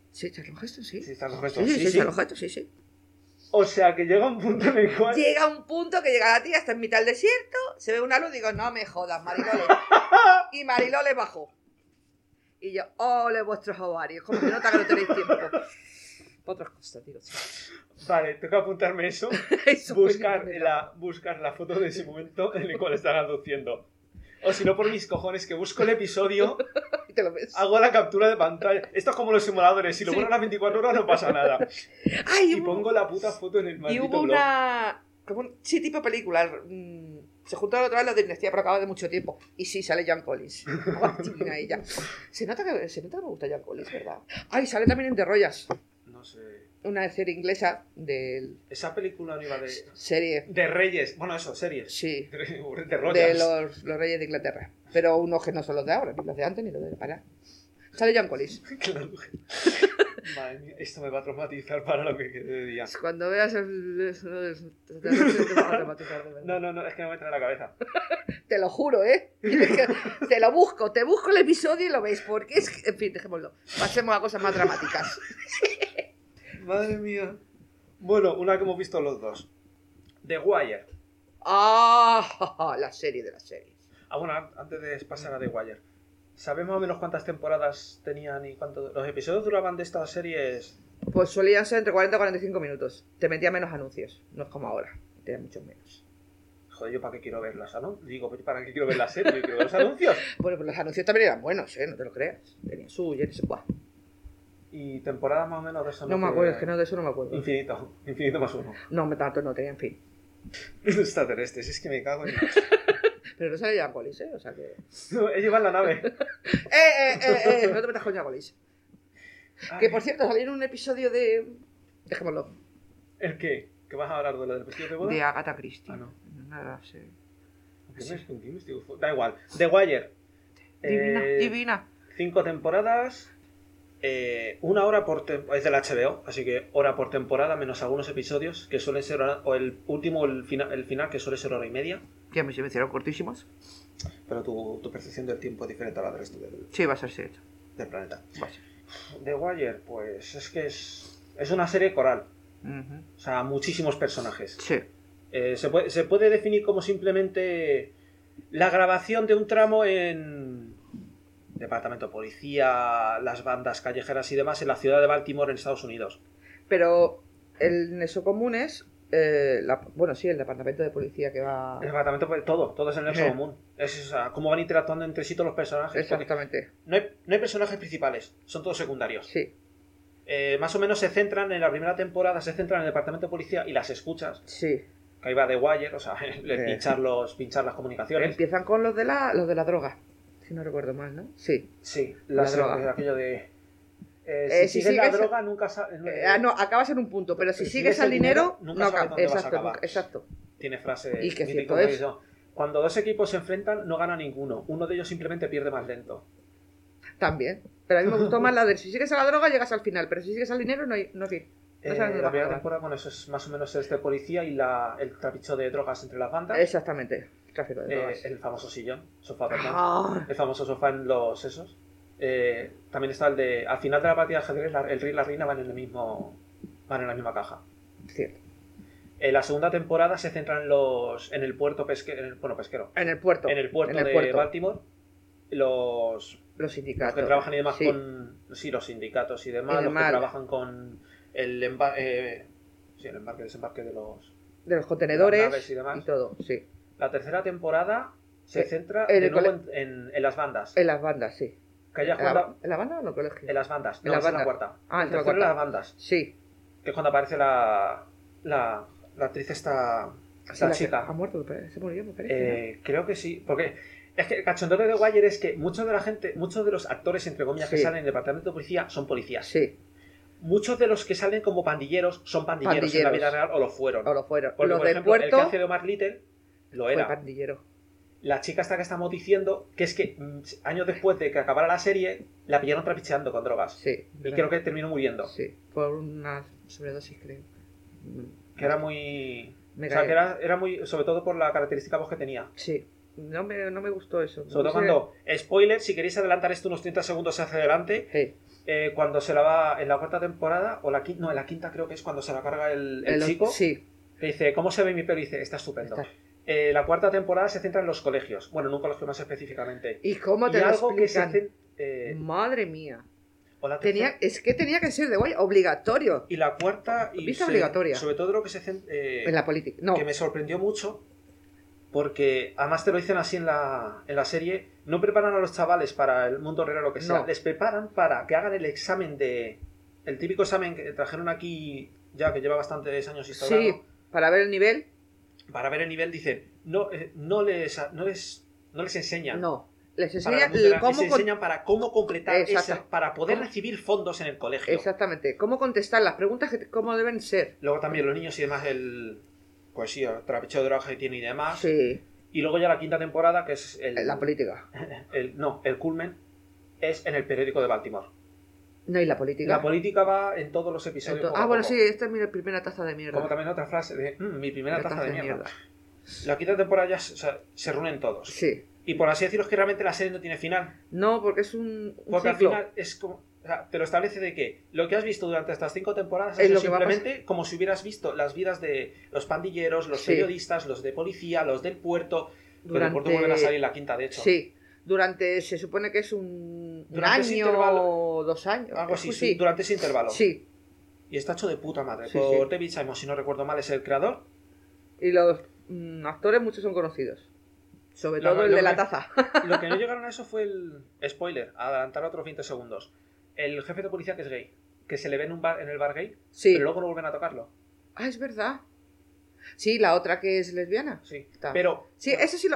Sí, Charlton Heston, sí. Sí, Charlton Sí, Heston. sí, Sí, sí, sí. Charlton Heston, sí. O sea, que llega un punto en el cual... Llega un punto que llega la tía, está en mitad del desierto, se ve una luz y digo, no me jodas, Marilole. Y Marilole bajó. Y yo, ole vuestros ovarios, como se nota que no tenéis tiempo. Otras cosas, digo. Sí. Vale, tengo que apuntarme eso. Eso buscar fue la foto de ese momento en el cual están aduciendo. O si no, por mis cojones, que busco el episodio, Y te lo ves. hago la captura de pantalla. Esto es como los simuladores, si lo Sí. borran las 24 horas no pasa nada. Ay, Y pongo la puta foto en el y maldito hubo blog. una... Sí, tipo película. Se juntaron otra vez los de Dinastía, pero acaba de mucho tiempo. Y sí, sale Jan Collins. Guachina ella. Se nota que me gusta Jan Collins, ¿verdad? Ay, sale también en The Royals. No sé. Una serie inglesa de Esa película no iba de... serie. De Reyes. Bueno, eso, series. Sí. De De Royals. los reyes de Inglaterra. Pero unos que no son los de ahora, ni los de antes, ni los de para. Sale Jan Collins. Claro. Madre mía, esto me va a traumatizar para lo que quede de día. Cuando veas el... te va a traumatizar, de verdad. No, es que no me entra en la cabeza. Te lo juro, ¿eh? Te lo busco, te busco el episodio y lo veis, porque es que... En fin, dejémoslo. Pasemos a cosas más dramáticas. Madre mía. Bueno, una que hemos visto los dos. The Wire. ¡Ah! La serie de las series. Ah, bueno, antes de pasar a The Wire. ¿Sabes más o menos cuántas temporadas tenían y cuánto... Los episodios duraban de estas series? Pues solían ser entre 40 y 45 minutos. Te metía menos anuncios. No es como ahora. Tenía muchos menos. Joder, ¿yo para qué quiero verlas? ¿No? Digo, ¿para qué quiero ver la serie? Yo quiero ver los anuncios. Bueno, pues los anuncios también eran buenos, ¿eh? No te lo creas. Tenía su... Buah. Y temporadas más o menos de eso. No me acuerdo, es que no, de eso no me acuerdo. Infinito más uno. No, tanto no tenía, en fin. Extraterrestres, es que me cago en... Pero no sale Jan Collins, ¿eh? O sea que... No, ellos van en la nave. No te metas con Jan Collins. Ay, Que por cierto, salió en un episodio de... Dejémoslo. ¿El qué? ¿Qué vas a hablar de lo del vestido de boda? De Agatha Christie. Ah, no. Nada, sí. ¿Con quién me estoy confundiendo? Da igual. The Wire. Divina, divina. 5 temporadas. 1 hora por temporada. Es del HBO, así que hora por temporada, menos algunos episodios, que suelen ser o el último, el final, que suele ser 1 hora y media. Que a mí se me hicieron cortísimos. Pero tu percepción del tiempo es diferente a la del resto Sí, va a ser cierto. del planeta. Va a ser. The Wire, pues es que es una serie coral. Ujú. O sea, muchísimos personajes. Sí. Se puede definir como simplemente la grabación de un tramo en departamento de policía, las bandas callejeras y demás en la ciudad de Baltimore, en Estados Unidos. Pero el nexo común es... bueno, sí, el departamento de policía que va... El departamento, todo es el nexo Sí. común. Es, o sea, cómo van interactuando entre sí todos los personajes. porque Exactamente. No hay personajes principales, son todos secundarios. Sí, Más o menos se centran en la primera temporada, se centran en el departamento de policía y las escuchas. sí. Que ahí va The Wire, o sea, pinchar las comunicaciones. Empiezan con los de la droga. Si no recuerdo mal, ¿no? Sí. Sí, La droga. aquello de... si si sigues la sigues- droga, nunca sabes... No, acabas en un punto, pero si Pero sigues sigues al el dinero, dinero, nunca sabes dónde vas a exacto, acabar. exacto. Tiene frase Y que mítico cierto que es. dice, cuando dos equipos se enfrentan, no gana ninguno. Uno de ellos simplemente pierde más lento. También. Pero a mí me gustó más la de si sigues a la droga llegas al final, pero si sigues al dinero no hay fin. No sabes dónde La vas a primera acabar. temporada, bueno, eso es más o menos este policía y el trapicho de drogas entre las bandas. Exactamente. Tráfico de drogas. El famoso sillón, sofá, perdón. Ah, El famoso sofá en los esos. También está el de... Al final de la partida de ajedrez, el rey y la reina van en la misma caja. cierto. La segunda temporada se centra en el puerto pesquero. Pesquero. En el puerto. En el puerto En el de puerto. Baltimore. Los Los sindicatos. que trabajan y demás Sí. con... Sí, los sindicatos y demás. Y Los que demás. trabajan con el embarque, desembarque de los... De los contenedores de las naves y demás. todo, sí. La tercera temporada se centra en de el nuevo en las bandas. En las bandas, sí. Que haya ¿En la, jugado... ¿En la banda o en el colegio? En las bandas. En No, las esa es la bandas. cuarta. Ah, El en la tercero en cuarta. las bandas. Sí. Que es cuando aparece la actriz esta... Sí, La que chica. ha muerto, se murió, me parece. Creo que sí. Porque es que el cachondeo de The Wire es que muchos de los actores, entre comillas, que Sí. salen en el departamento de policía son ¿No? policías. Sí, Muchos de los que salen como pandilleros son pandilleros en la vida real o lo fueron. o lo fueron. Porque, Los por del ejemplo, el que puerto hace de Omar Little lo fue era. pandillero. La chica esta que estamos diciendo, que es que años después de que acabara la serie, la pillaron trapicheando con drogas. Sí. Y creo que terminó muriendo. Sí, por una sobredosis, creo. Que era muy... Me o sea, cae. que era muy... Sobre todo por la característica voz que tenía. Sí, no me gustó eso. Sobre todo cuando... Spoiler, si queréis adelantar esto unos 30 segundos hacia adelante, Sí. cuando se la va en la cuarta temporada, o la quinta, no, en la quinta creo que es cuando se la carga el chico. Sí. Que dice, ¿cómo se ve mi pelo? Y dice, está estupendo. La cuarta temporada se centra en los colegios. Bueno, en un colegio más específicamente. ¿Y cómo te y lo algo explican? que se Madre mía. o la Es que tenía que ser de guay, obligatorio. Y la cuarta... y Vista obligatoria. Sobre todo lo que se En la política. No. que me sorprendió mucho, porque además te lo dicen así en la serie, no preparan a los chavales para el mundo real o lo que sea, No. les preparan para que hagan el examen el típico examen que trajeron aquí ya, que lleva bastantes años instaurado. Sí, para ver el nivel. Para ver el nivel, dicen, no les enseñan. No. Les Para enseñan el mundo real, cómo... les enseñan para cómo completar Exacto. para poder ¿Cómo? recibir fondos en el colegio. Exactamente. Cómo contestar las preguntas, cómo deben ser. Luego también los niños y demás, pues sí, el trapecheo de droga que tiene y demás. Sí. Y luego ya la quinta temporada, que es La política. el culmen, es en el periódico de Baltimore. No, y la política. La política va en todos los episodios. poco a bueno, poco. sí, esta es mi primera taza de mierda. Como también otra frase de mi primera La taza de mierda. La quinta temporada ya se reúnen todos. Sí. Y por así decirlo, es que realmente la serie no tiene final. No, porque es un Porque ciclo. al final es como. O sea, te lo establece de que lo que has visto durante estas 5 temporadas Es es lo que va a simplemente como si hubieras visto las vidas de los pandilleros, los Sí. periodistas, los de policía, los del puerto. Los del Durante- puerto vuelven a salir en la quinta, de hecho. Sí. Se supone que es un Durante ese año intervalo- o 2 años. Algo así, Sí. durante ese intervalo. Sí. Y está hecho de puta madre. Sí, por sí. David Simon, si no recuerdo mal, es el creador. Y los actores, muchos son conocidos. Sobre todo el lo de la que- taza. Lo que no llegaron a eso fue el spoiler, adelantar otros 20 segundos. El jefe de policía que es gay, que se le ve en el bar gay, Sí. pero luego no vuelven a tocarlo. Ah, es verdad. Sí, la otra que es lesbiana. Sí. Está. Pero Sí, eso sí,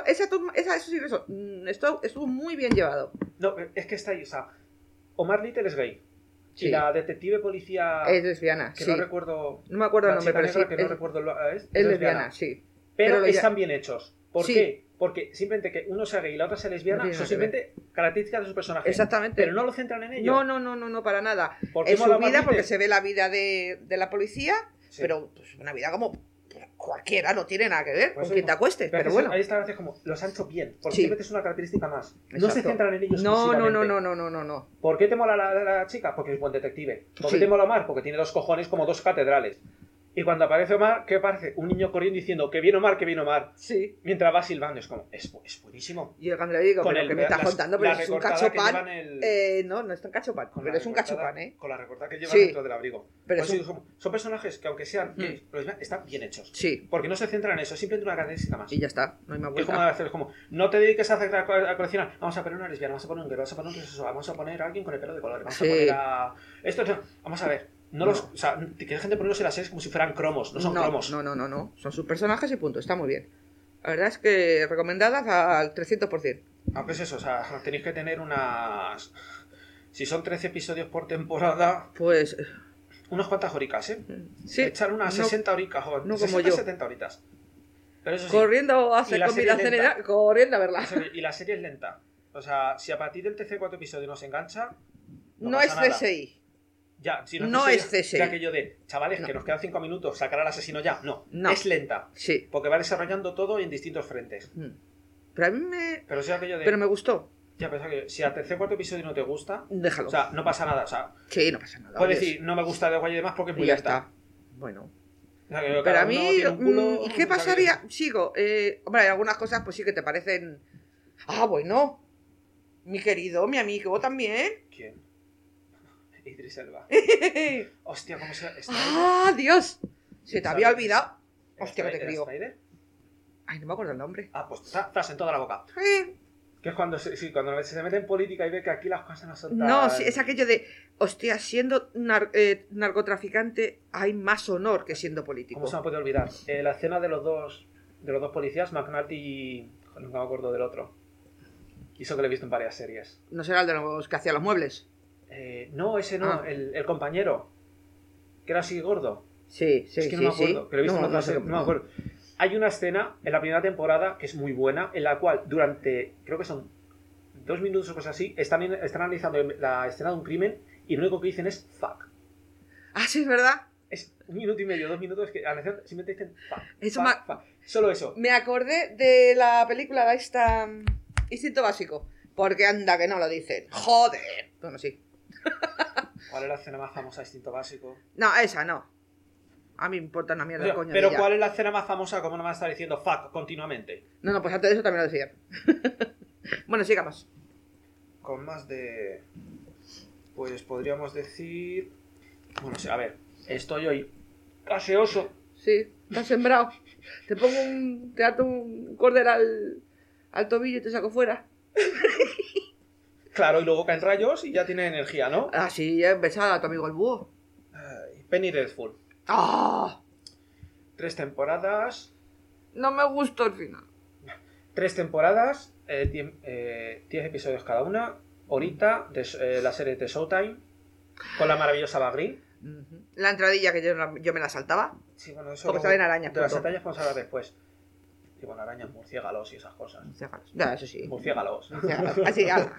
estuvo muy bien llevado. no, es que está ahí, o sea, Omar Little es gay. Sí. Y la detective policía Es lesbiana, que sí. no recuerdo. No me acuerdo el La nombre, chica pero sí. negra que no recuerdo Es lesbiana, sí. Pero lo están bien hechos. ¿Por Sí. qué? Porque simplemente que uno sea gay y la otra sea lesbiana No tiene son nada que ver. simplemente características de su personaje. Exactamente. Pero no lo centran en ello. No, para nada. ¿Por qué En su mola vida, Omar porque Little? se ve la vida de la policía, Sí. pero pues, una vida como cualquiera, no tiene nada que ver Pues con quien te acuestes, pero bueno. Ahí está gracias como los han hecho bien. Porque Sí. siempre es una característica más. No se Exacto. centran en ellos No. exclusivamente. ¿Por qué te mola la chica? Porque es buen detective. ¿Por qué Sí. te mola Omar? Porque tiene 2 cojones como 2 catedrales. Y cuando aparece Omar, ¿qué parece? Un niño corriendo diciendo que viene Omar, que viene Omar. Sí. Mientras va silbando. Es como, es buenísimo. Y yo cuando le digo, pero que me estás contando, pero la es un recortada que cachopán. llevan el- No es tan cachopán, con pero la es un recortada- cachopán, ¿eh? Con la recortada que llevan Sí. dentro del abrigo. Pero Por es eso digo, son personajes que aunque sean gays, están bien hechos. Sí. Porque no se centran en eso, es simplemente una característica más. Y ya está, no hay más Que es como vuelta. hacer, es como, no te dediques a hacer a coleccionar, vamos a poner una lesbiana, vamos a poner un gay, vamos a poner un sexo, vamos a poner a alguien con el pelo de color, vamos Sí. a poner a... Esto no, vamos a ver, o sea, que dejen de ponerlos en las series como si fueran cromos, no son cromos. No. Son sus personajes y punto, está muy bien. La verdad es que recomendadas al 300%. Aunque es eso, o sea, tenéis que tener unas... Si son 13 episodios por temporada, Pues unas cuantas horicas, ¿eh? sí. Echar unas no, 60 horicas, o no como 60, yo. 70 horitas. Pero eso sí, corriendo a Y hacer la comida serie lenta. corriendo a verla. y la serie es lenta. O sea, si a partir del tercer 4 episodio nos engancha, No pasa es nada. CSI. Ya, si No es CSI. Ya aquello de, chavales, No. que nos quedan 5 minutos, sacar al asesino ya. No, No. es lenta. Sí. Porque va desarrollando todo en distintos frentes. Pero a mí me... Pero si aquello de... Pero me gustó. Ya, pero que si al tercer 4 episodio no te gusta, Déjalo. o sea, no pasa nada. O sea, Sí, no pasa nada. puedes oye, decir, no me gusta de guay y demás porque es y muy ya lenta. está. Bueno. O sea, que Pero cada a mí, uno tiene un culo, ¿y qué o sea, pasaría? Sigo. Hombre, hay algunas cosas pues sí que te parecen... Ah, bueno. Mi querido, mi amigo también. ¿Quién? Idris Elba. Hostia, ¿cómo se está? ¡Ah, Dios! Se te había olvidado. Hostia, que te ¿Era crío. Snyder? Ay, no me acuerdo el nombre. Ah, pues estás en toda la boca. Que es cuando cuando se mete en política y ve que aquí las cosas no son tan... No, sí, es aquello de, hostia, siendo narcotraficante hay más honor que siendo político. ¿Cómo se me puede olvidar? La escena de los dos policías, McNulty y... Joder, no me acuerdo del otro. Y eso que lo he visto en varias series. ¿No será el de los que hacía los muebles? No, ese no, Ah. el compañero. Que era así gordo. Sí, Es que no me acuerdo, que lo he visto en otra serie, no me acuerdo. Hay una escena en la primera temporada que es muy buena, en la cual durante, creo que son 2 minutos o cosas así, están analizando la escena de un crimen y lo único que dicen es fuck. Ah, sí, es verdad. Es 1 minuto y medio, 2 minutos que simplemente dicen fuck. Eso fuck, fuck. Solo eso. Me acordé de la película de esta Instinto Básico. Porque anda que no lo dicen. Joder. Bueno, sí. ¿Cuál es la escena más famosa de Instinto Básico? No, esa no. A mí me importa una mierda el coño de Pero ella. ¿cuál es la escena más famosa? ¿Cómo no me vas a estar diciendo fuck continuamente? No, pues antes de eso también lo decían. Bueno, sigamos. Con más de... Pues podríamos decir... Bueno, sí, a ver. Estoy hoy gaseoso. Sí, te has sembrado. Te ato un cordel al tobillo y te saco fuera. Claro, y luego caen rayos y ya tiene energía, ¿no? Ah, sí, ya empezaba a tu amigo el búho. Penny Dreadful. ¡Ah! 3 temporadas. No me gustó el final. 3 temporadas. 10 episodios cada una. Horita de la serie de Showtime. Con la maravillosa Eva Green. La entradilla que yo me la saltaba. Sí, bueno, eso Porque luego- salen arañas, de las punto. arañas vamos a hablar después. Sí, bueno, arañas, murciélagos y esas cosas. Ya, eso sí. Murciélagos. Así, ala.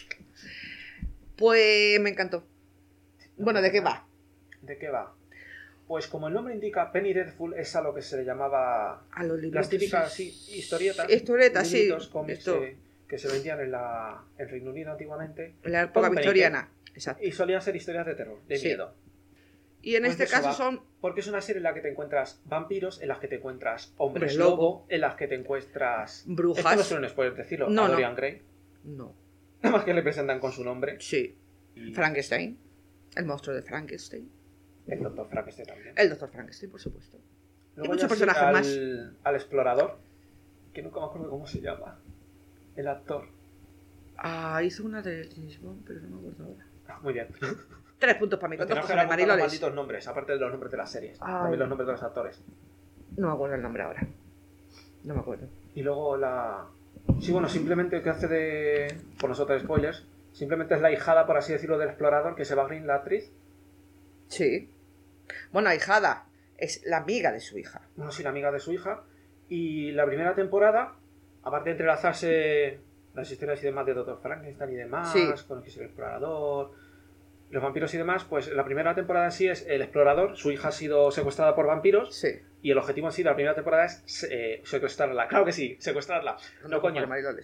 Pues me encantó. Bueno, ¿de qué va? ¿De qué va? Pues como el nombre indica, Penny Dreadful es a lo que se le llamaba A los libros. las típicas historietas. Historietas, sí. libritos, cómics Esto. que se vendían en Reino Unido antiguamente. En la época Con victoriana. Exacto. Y solían ser historias de terror, de Sí. miedo. Y en Pues este de eso caso va. son Porque es una serie en la que te encuentras vampiros, en las que te encuentras hombres Hombre lobo. lobo, en las que te encuentras... brujas. Esto no son spoilers decirlo, No, a no. Dorian Gray. No. Nada más que le presentan con su nombre. Sí. Y Frankenstein. El monstruo de Frankenstein. el Dr. Frankenstein también. El doctor Frankenstein, por supuesto. Luego muchos ya sí, personajes más. al explorador, que nunca me acuerdo cómo se llama. El actor. Ah, hizo una de James Bond, pero no me acuerdo ahora. Ah, muy bien. 3 puntos para mí. Nos ¿Cuántos tenemos que cojones, apuntar los Mariloles? malditos nombres, aparte de los nombres de las series. Ay. También los nombres de los actores. No me acuerdo el nombre ahora. No me acuerdo. Y luego la... Sí, bueno, simplemente que hace de... Por nosotros spoilers. Simplemente es la hijada, por así decirlo, del explorador, que es Eva Green, la actriz. Sí. Bueno, ahijada. Es la amiga de su hija. Bueno, sí, la amiga de su hija. Y la primera temporada, aparte de entrelazarse las historias y demás de Dr. Frankenstein y demás, Sí. con el que es el explorador, los vampiros y demás, pues la primera temporada en sí es el explorador, su hija ha sido secuestrada por vampiros, Sí. y el objetivo en sí de la primera temporada es secuestrarla. Claro que sí, secuestrarla. No, coño. Mariloles.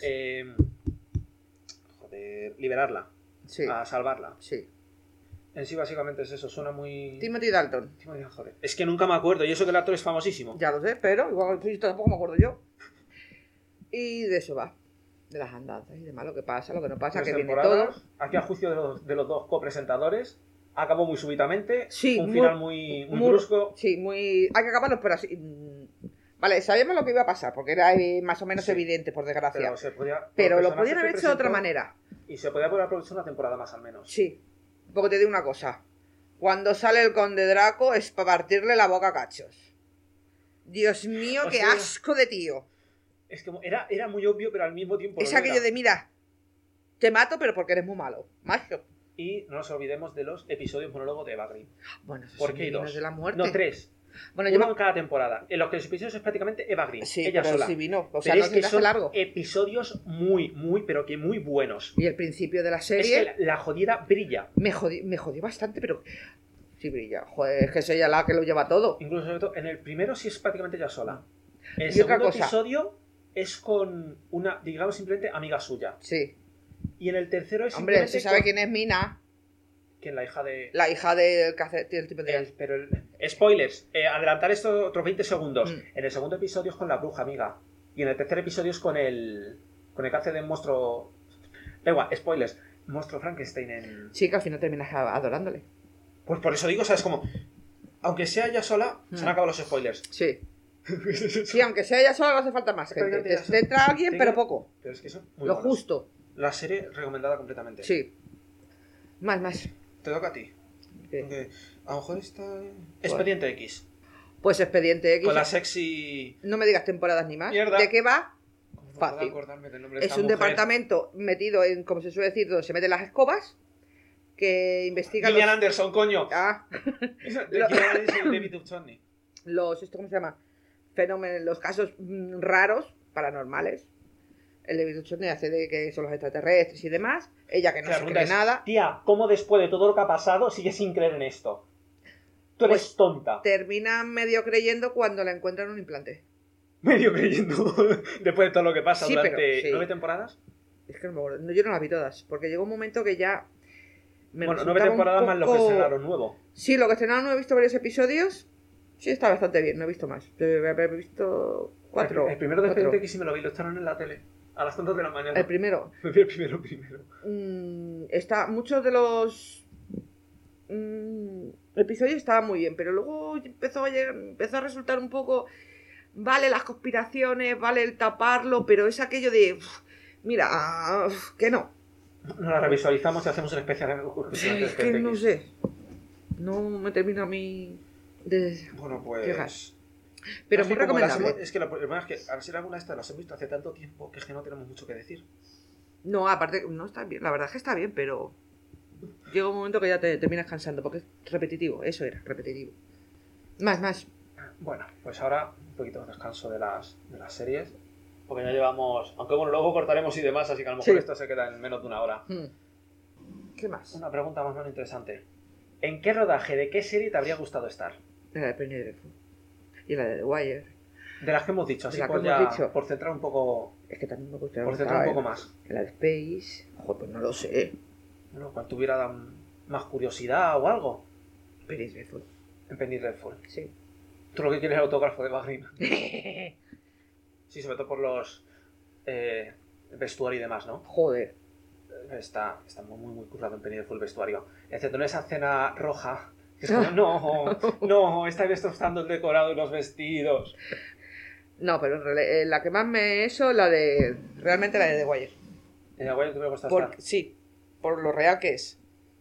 Liberarla, Sí. a salvarla. Sí. En sí básicamente es eso, suena muy... Timothy Dalton. Joder. Es que nunca me acuerdo, y eso que el actor es famosísimo. Ya lo sé, pero igual tampoco me acuerdo yo. Y de eso va. De las andanzas y demás, lo que pasa, lo que no pasa, 3 que viene temporadas. todo. Aquí a juicio de los dos copresentadores, acabó muy súbitamente, Sí, un muy- final muy brusco. Sí, muy... Hay que acabarlo, pero así... Vale, sabíamos lo que iba a pasar, porque era más o menos Sí. evidente, por desgracia. Pero, se podía, Pero los lo personajes podían que haber hecho de otra presentó, manera. Y se podía haber aprovechado una temporada más al menos. Sí. Porque te digo una cosa. Cuando sale el conde Draco es para partirle la boca a cachos. Dios mío, qué Hostia. asco de tío. Es que era muy obvio, pero al mismo tiempo Es lo aquello era. de, mira, te mato, pero porque eres muy malo. Macho. Y no nos olvidemos de los episodios monólogos de Eva Green. Bueno, esos ¿Por son qué hay dignos dos? de la muerte. No, 3. Bueno, yo Uno me... en cada temporada. En los que los episodios es prácticamente Eva Green. Sí, ella pero sola. sí vino. O sea, Pero no es se que te hace son largo. episodios pero que muy buenos. Y el principio de la Es serie que la jodida brilla. me jodió bastante, pero... Sí brilla. Joder, es que es ella la que lo lleva todo. Incluso sobre todo, en el primero sí es prácticamente ella sola. El Y otra segundo cosa. episodio es con una, digamos, simplemente amiga suya. Sí. Y en el tercero es Hombre, simplemente se sabe con... quién es Mina, ¿Quién? La hija de... la hija del que hace el tipo de... Pero spoilers, adelantar esto otros 20 segundos. Mm. En el segundo episodio es con la bruja amiga. Y en el tercer episodio es con el que hace de monstruo... Da igual, spoilers. Monstruo Frankenstein en... Sí, que al final terminas adorándole. Pues por eso digo, ¿sabes? Como... Aunque sea ella sola, Mm. se han acabado los spoilers. Sí. Sí, aunque sea ella sola, no hace falta más gente. Espérate, ya Te entra alguien, Tengo- pero poco. Pero es que son muy Lo buenos. justo. La serie recomendada completamente. Sí. Más. Te toca a ti. ¿Qué? Porque a lo mejor está... Expediente X. Pues Expediente X. Con la sexy... No me digas temporadas ni más. Mierda. ¿De qué va? ¿Cómo no Fácil. puedo acordarme del nombre de Es esta un mujer? departamento metido en, como se suele decir, donde se meten las escobas, que investiga Gillian los... Anderson, coño. Ah, De Gillian Anderson y David Duchovny. ¿esto cómo se llama? Fenómenos, los casos raros, paranormales. El de Duchovny hace de que son los extraterrestres y demás. Ella que no La se pregunta cree es, nada. tía, ¿cómo después de todo lo que ha pasado sigues sin creer en esto? Tú eres Pues, tonta. Termina medio creyendo cuando le encuentran un implante. Medio creyendo. Después de todo lo que pasa Sí, durante pero, sí. 9 temporadas. Es que no me acuerdo. No, yo no las vi todas, porque llegó un momento que ya me Bueno, 9 resultaba un temporadas más lo que poco- estrenaron nuevo. Sí, lo que estrenaron no he visto varios episodios. Sí, está bastante bien, no he visto más. Debe haber visto 4. El primero de Expediente X sí me lo vi, lo echaron en la tele. A las tantas de la mañana. El primero. Me vi el primero. Está, muchos de los episodios estaban muy bien, pero luego empezó a resultar un poco, vale las conspiraciones, vale el taparlo, pero es aquello de, mira, que no. Nos la revisualizamos y hacemos un especial. Es que no sé, no me termina a mí de Bueno, pues... llegar. Pero es muy que como recomendable. es que el problema es que al ser alguna de estas las hemos visto hace tanto tiempo que es que no tenemos mucho que decir. No, aparte, no está bien, la verdad es que está bien, pero llega un momento que ya te terminas cansando, porque es repetitivo, eso era, repetitivo. Más. Bueno, pues ahora un poquito de descanso de las series. Porque ya llevamos... Aunque bueno, luego cortaremos y demás, así que a lo mejor Sí. esto se queda en menos de una hora. ¿Qué más? Una pregunta más o menos interesante. ¿En qué rodaje de qué serie te habría gustado estar? La de Penny Dreadful. Y la de The Wire. De las que hemos dicho, así De las por que hemos ya... dicho. Por centrar un poco... Es que también me gustaría Por centrar un poco más. La de Space. Joder, pues no lo sé. Bueno, cuando tuviera más curiosidad o algo. Penny Dreadful. En Penny Dreadful. Sí. Tú lo que quieres es el autógrafo de Bagrin. Sí, sobre todo por los... vestuario y demás, ¿no? Joder. Está muy currado en Penny Dreadful el vestuario. Excepto en esa escena roja. Que es como, no, estáis destrozando el decorado y los vestidos. No, pero en realidad, la que más me eso, realmente la de The Wire. En la cual te me gusta estar. Sí, por lo real que es.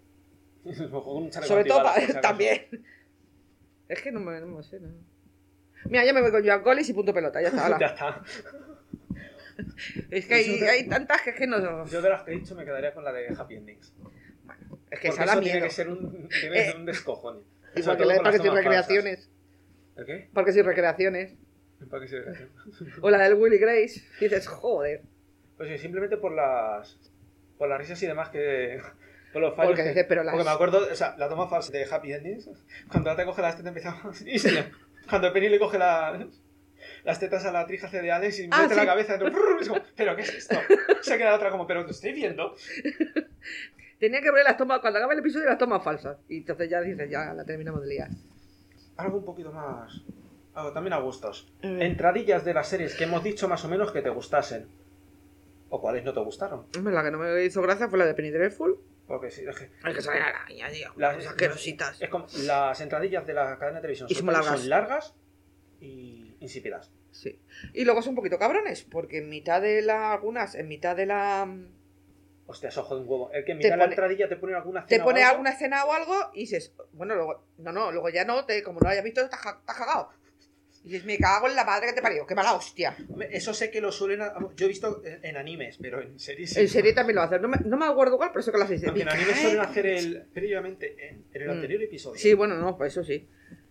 Un chaleco Sobre todo antibalas, por si acaso. también. Es que no me sé, no. Mira, ya me voy con Joan Collins y punto pelota, ya está. Ala. Ya está. Es que hay tantas que es que no. Yo de las que he dicho me quedaría con la de Happy Endings. Es que Porque esa da eso miedo. tiene que ser un descojone. Y Sobre porque todo la de con las Parques y tomas Recreaciones. falsas. ¿El qué? Parques y Recreaciones. ¿Para qué sirve? O la del Willy Grace. Y dices, joder. Pues sí, simplemente por las risas y demás que... Por los fallos Porque que- dices, pero Porque me acuerdo, o sea, la toma falsa de Happy Endings, cuando la te coge las tetas empezamos... Y cuando Penny le coge las tetas a la trija de Alex y mete sí. la cabeza dentro, es como, ¿pero qué es esto? Se queda la otra como, ¿pero lo estoy viendo? Tenía que ver las tomas, cuando acabe el episodio, las tomas falsas. Y entonces ya dices, ya la terminamos de liar. Algo un poquito más... también a gustos. Entradillas de las series que hemos dicho más o menos que te gustasen. O cuáles no te gustaron. Hombre, la que no me hizo gracia fue la de Penny Dreadful. Porque sí, es que... Es que sale la araña, tío. Las asquerositas. Es como las entradillas de la cadena de televisión Y son largas. son largas y insípidas. Sí. Y luego son un poquito cabrones, porque en mitad de la... Hostia, es ojo de un huevo. El que en Te mitad de la pone- entradilla te pone alguna Te cena pone o algo, alguna escena o algo y dices, bueno, luego... No, luego ya no, como no lo hayas visto, estás cagado. Y dices, me cago en la madre que te parió, qué mala hostia. Eso sé que lo suelen... Yo he visto en animes, pero en series... sí. En serie también lo hacen. No me acuerdo cuál, pero eso que las dice. Aunque en animes suelen hacer previamente, en el anterior episodio. Sí, bueno, no, pues eso sí.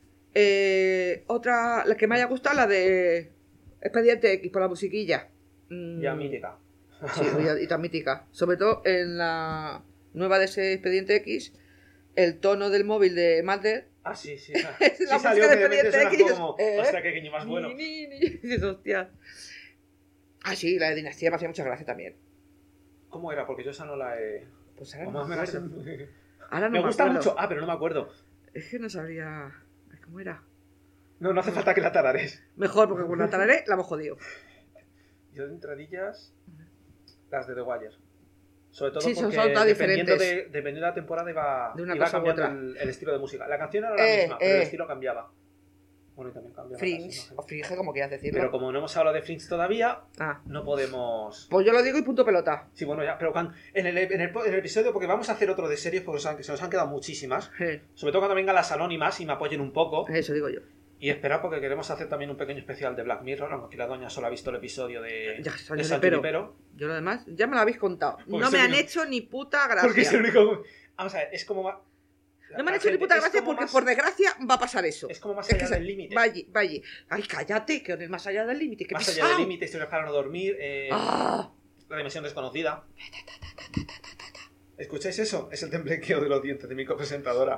Otra, la que me haya gustado, la de Expediente X, por la musiquilla. Ya mítica. Sí, y tan mítica. Sobre todo en la nueva de ese Expediente X, el tono del móvil de Mulder. Ah, sí, sí. Es Sí la salió música que de de repente Expediente suena X. como... Hostia, qué guiño más bueno. Y dices, hostia. Ah, sí, la de Dinastía me hacía mucha gracia también. ¿Cómo era? Porque yo esa no la he... Pues ahora o no más me o menos- acuerdo. Ahora no Me gusta acuerdo. mucho. Ah, pero no me acuerdo. Es que no sabría... ¿Cómo era? No hace falta que la tarares. Mejor, porque con la tararé la hemos jodido. Yo de entradillas, las de The Wire. Sobre todo Sí, son porque todas dependiendo diferentes. dependiendo de la temporada iba De una iba cosa u cambiando otra. el estilo de música. La canción era la misma, pero el estilo cambiaba. Bueno, y también cambiaba. Fringe, o Fringe, como quieras decirlo. Pero como no hemos hablado de Fringe todavía, Ah, no podemos... pues yo lo digo y punto pelota. Sí, bueno, ya, pero en el episodio, porque vamos a hacer otro de series, porque se nos han quedado muchísimas. Sobre todo cuando vengan las anónimas y me apoyen un poco. Eso digo yo. Y esperar porque queremos hacer también un pequeño especial de Black Mirror, aunque la doña solo ha visto el episodio de Ya, San de San Junipero. Junipero. Yo lo demás, ya me lo habéis contado. Porque No es me el han único- hecho ni puta gracia. Porque es el único... Vamos a ver, es como... No me han hecho ni puta gracia porque por desgracia va a pasar eso. Es como más Es allá que del límite. Vaya. Ay, cállate, que es más allá del límite. ¡Qué Más pesado! allá del límite, historias para no dormir, ¡Ah! la dimensión desconocida. ¿Escucháis eso? Es el temblequeo de los dientes de mi copresentadora.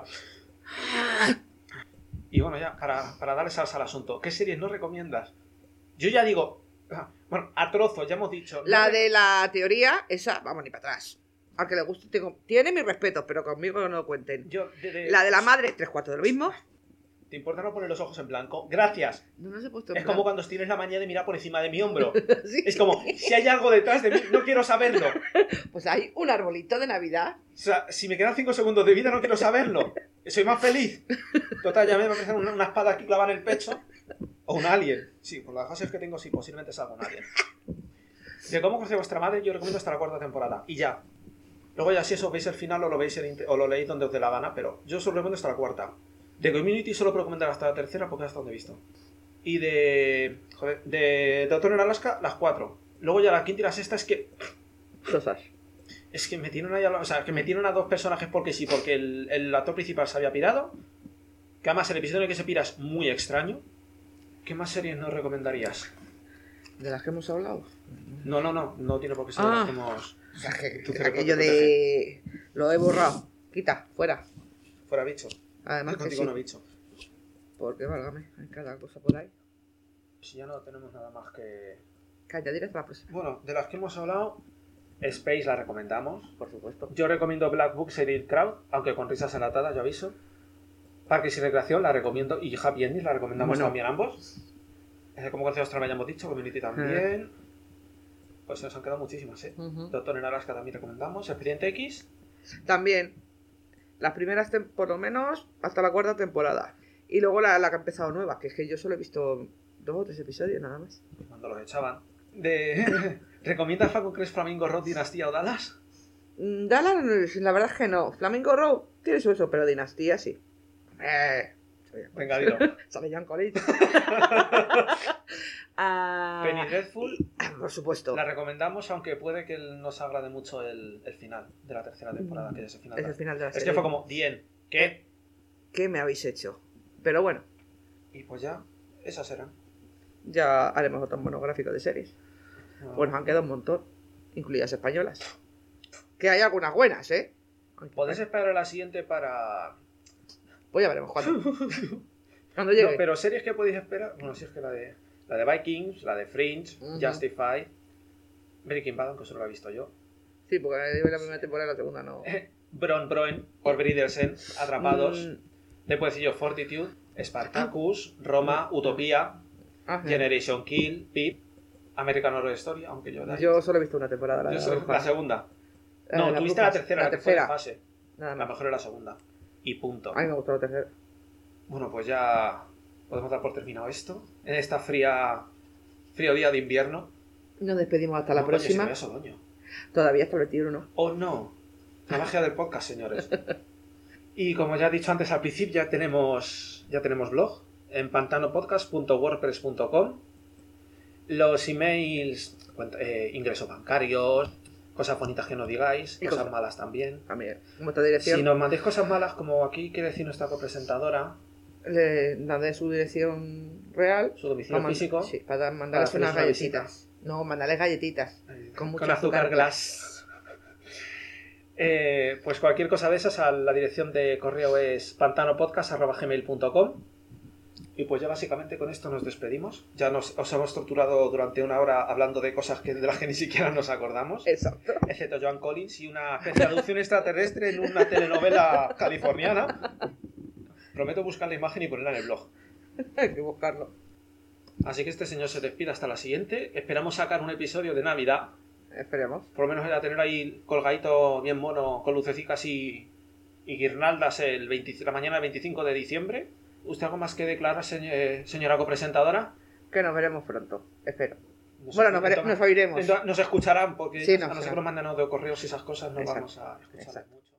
Y bueno, ya, para darle salsa al asunto, ¿qué series no recomiendas? Yo ya digo, bueno, a trozos, ya hemos dicho. La de la teoría, esa, vamos, ni para atrás. Al que le guste, tiene mi respeto, pero conmigo no lo cuenten. Yo, La de la madre, 3/4 de lo mismo. ¿Te importa no poner los ojos en blanco? Gracias. No se ha puesto en Es plan. como cuando tienes la manía de mirar por encima de mi hombro. Sí. Es como, si hay algo detrás de mí, no quiero saberlo. Pues hay un arbolito de Navidad. O sea, si me quedan 5 segundos de vida, no quiero saberlo. Soy más feliz. Total, ya me va a empezar una espada aquí clavada en el pecho. O un alien. Sí, por las fases que tengo, sí, posiblemente salga un alien. De cómo conoce vuestra madre, yo recomiendo hasta la 4ª temporada. Y ya. Luego ya si eso veis el final o lo veis o lo leéis donde os dé la gana, pero yo solo recomiendo hasta la 4ª. De Community solo puedo recomendar hasta la 3ª porque es hasta donde he visto. Y de Doctor en Alaska, las 4. Luego ya la 5ª y la 6ª es que... Cosas. Es que metieron ahí o sea, que metieron a 2 personajes porque sí, porque el actor principal se había pirado. Que además el episodio en el que se pira es muy extraño. ¿Qué más series nos recomendarías? ¿De las que hemos hablado? No tiene por qué ser de las que hemos... O sea, que Tú aquello de... Lo he borrado. Quita, fuera. Fuera bicho. Además Yo que contigo sí. no bicho. Porque, válgame, hay cada cosa por ahí. Si ya no tenemos nada más que... Calla, directo a la próxima. Bueno, de las que hemos hablado, Space la recomendamos. Por supuesto. Yo recomiendo Black Books Edit Crowd, aunque con risas enlatadas, yo aviso. Parques y Recreación la recomiendo. Y Happy Endings la recomendamos también ambos. Como Conocido Australia ya hemos dicho, Community también. Pues se nos han quedado muchísimas, ¿eh? Doctor en Alaska también recomendamos. Expediente X. También. Las primeras, por lo menos, hasta la 4ª temporada. Y luego la que ha empezado nueva, que es que yo solo he visto 2 o 3 episodios nada más. Cuando los echaban. ¿Recomiendas Falcon Crest, Flamingo Road, Dinastía o Dallas? Dallas, la verdad es que no. Flamingo Road tiene su eso, pero Dinastía sí. Venga, dilo. Sale Jan Collins. Penny Dreadful. Por supuesto. La recomendamos, aunque puede que nos agrade mucho el final de la 3ª temporada, que es el final. Es el final de la Es serie. que fue como, bien, ¿qué? ¿Qué me habéis hecho? Pero bueno, Y pues ya, esas eran. ya haremos otro monográfico de series. Pues nos han quedado un montón, incluidas españolas. Que hay algunas buenas, ¿eh? Podéis esperar a la siguiente para... Pues ya veremos cuándo. Cuando llegue. No, pero series que podéis esperar... Bueno, si es que la de Vikings, la de Fringe, Justified, Breaking Bad, aunque solo la he visto yo. Sí, porque la primera temporada y la segunda no. Broen, por Bridgerton, Atrapados, después yo Fortitude, Spartacus, Roma, Utopía, Generation Kill, Pip, American Horror Story, aunque yo solo he visto una temporada. Yo solo la segunda. No, tuviste la tercera, la tercera fase. Nada más. La mejor es la segunda. Y punto. A mí me gustó la tercera. Bueno, pues ya podemos dar por terminado esto. En esta frío día de invierno. Nos despedimos hasta la próxima. Coño, si otoño. Todavía está el 21. Oh, no. La magia del podcast, señores. Y como ya he dicho antes al principio, ya tenemos blog en pantanopodcast.wordpress.com. Los emails, ingresos bancarios, cosas bonitas que no digáis, y cosas malas también. También. Nuestra dirección. Si nos mandéis cosas malas, como aquí quiere decir nuestra copresentadora, de su dirección real. su domicilio físico. Sí, para mandarles unas galletitas. No, mandarles galletitas. Con azúcar glass. Pues cualquier cosa de esas, a la dirección de correo es pantanopodcast@gmail.com. Y pues ya básicamente con esto nos despedimos. Ya os hemos torturado durante una hora hablando de cosas de las que ni siquiera nos acordamos. Exacto. Excepto Joan Collins y una especie de adopción extraterrestre en una telenovela californiana. Prometo buscar la imagen y ponerla en el blog. Hay que buscarlo. Así que este señor se despide hasta la siguiente. Esperamos sacar un episodio de Navidad. Esperemos. Por lo menos era tener ahí colgadito bien mono con lucecitas y guirnaldas la mañana del 25 de diciembre. ¿Usted algo más que declarar, señora copresentadora? Que nos veremos pronto, espero. Nos oiremos. Nos escucharán porque sí, a nosotros mandan de correos y esas cosas no vamos a escuchar mucho.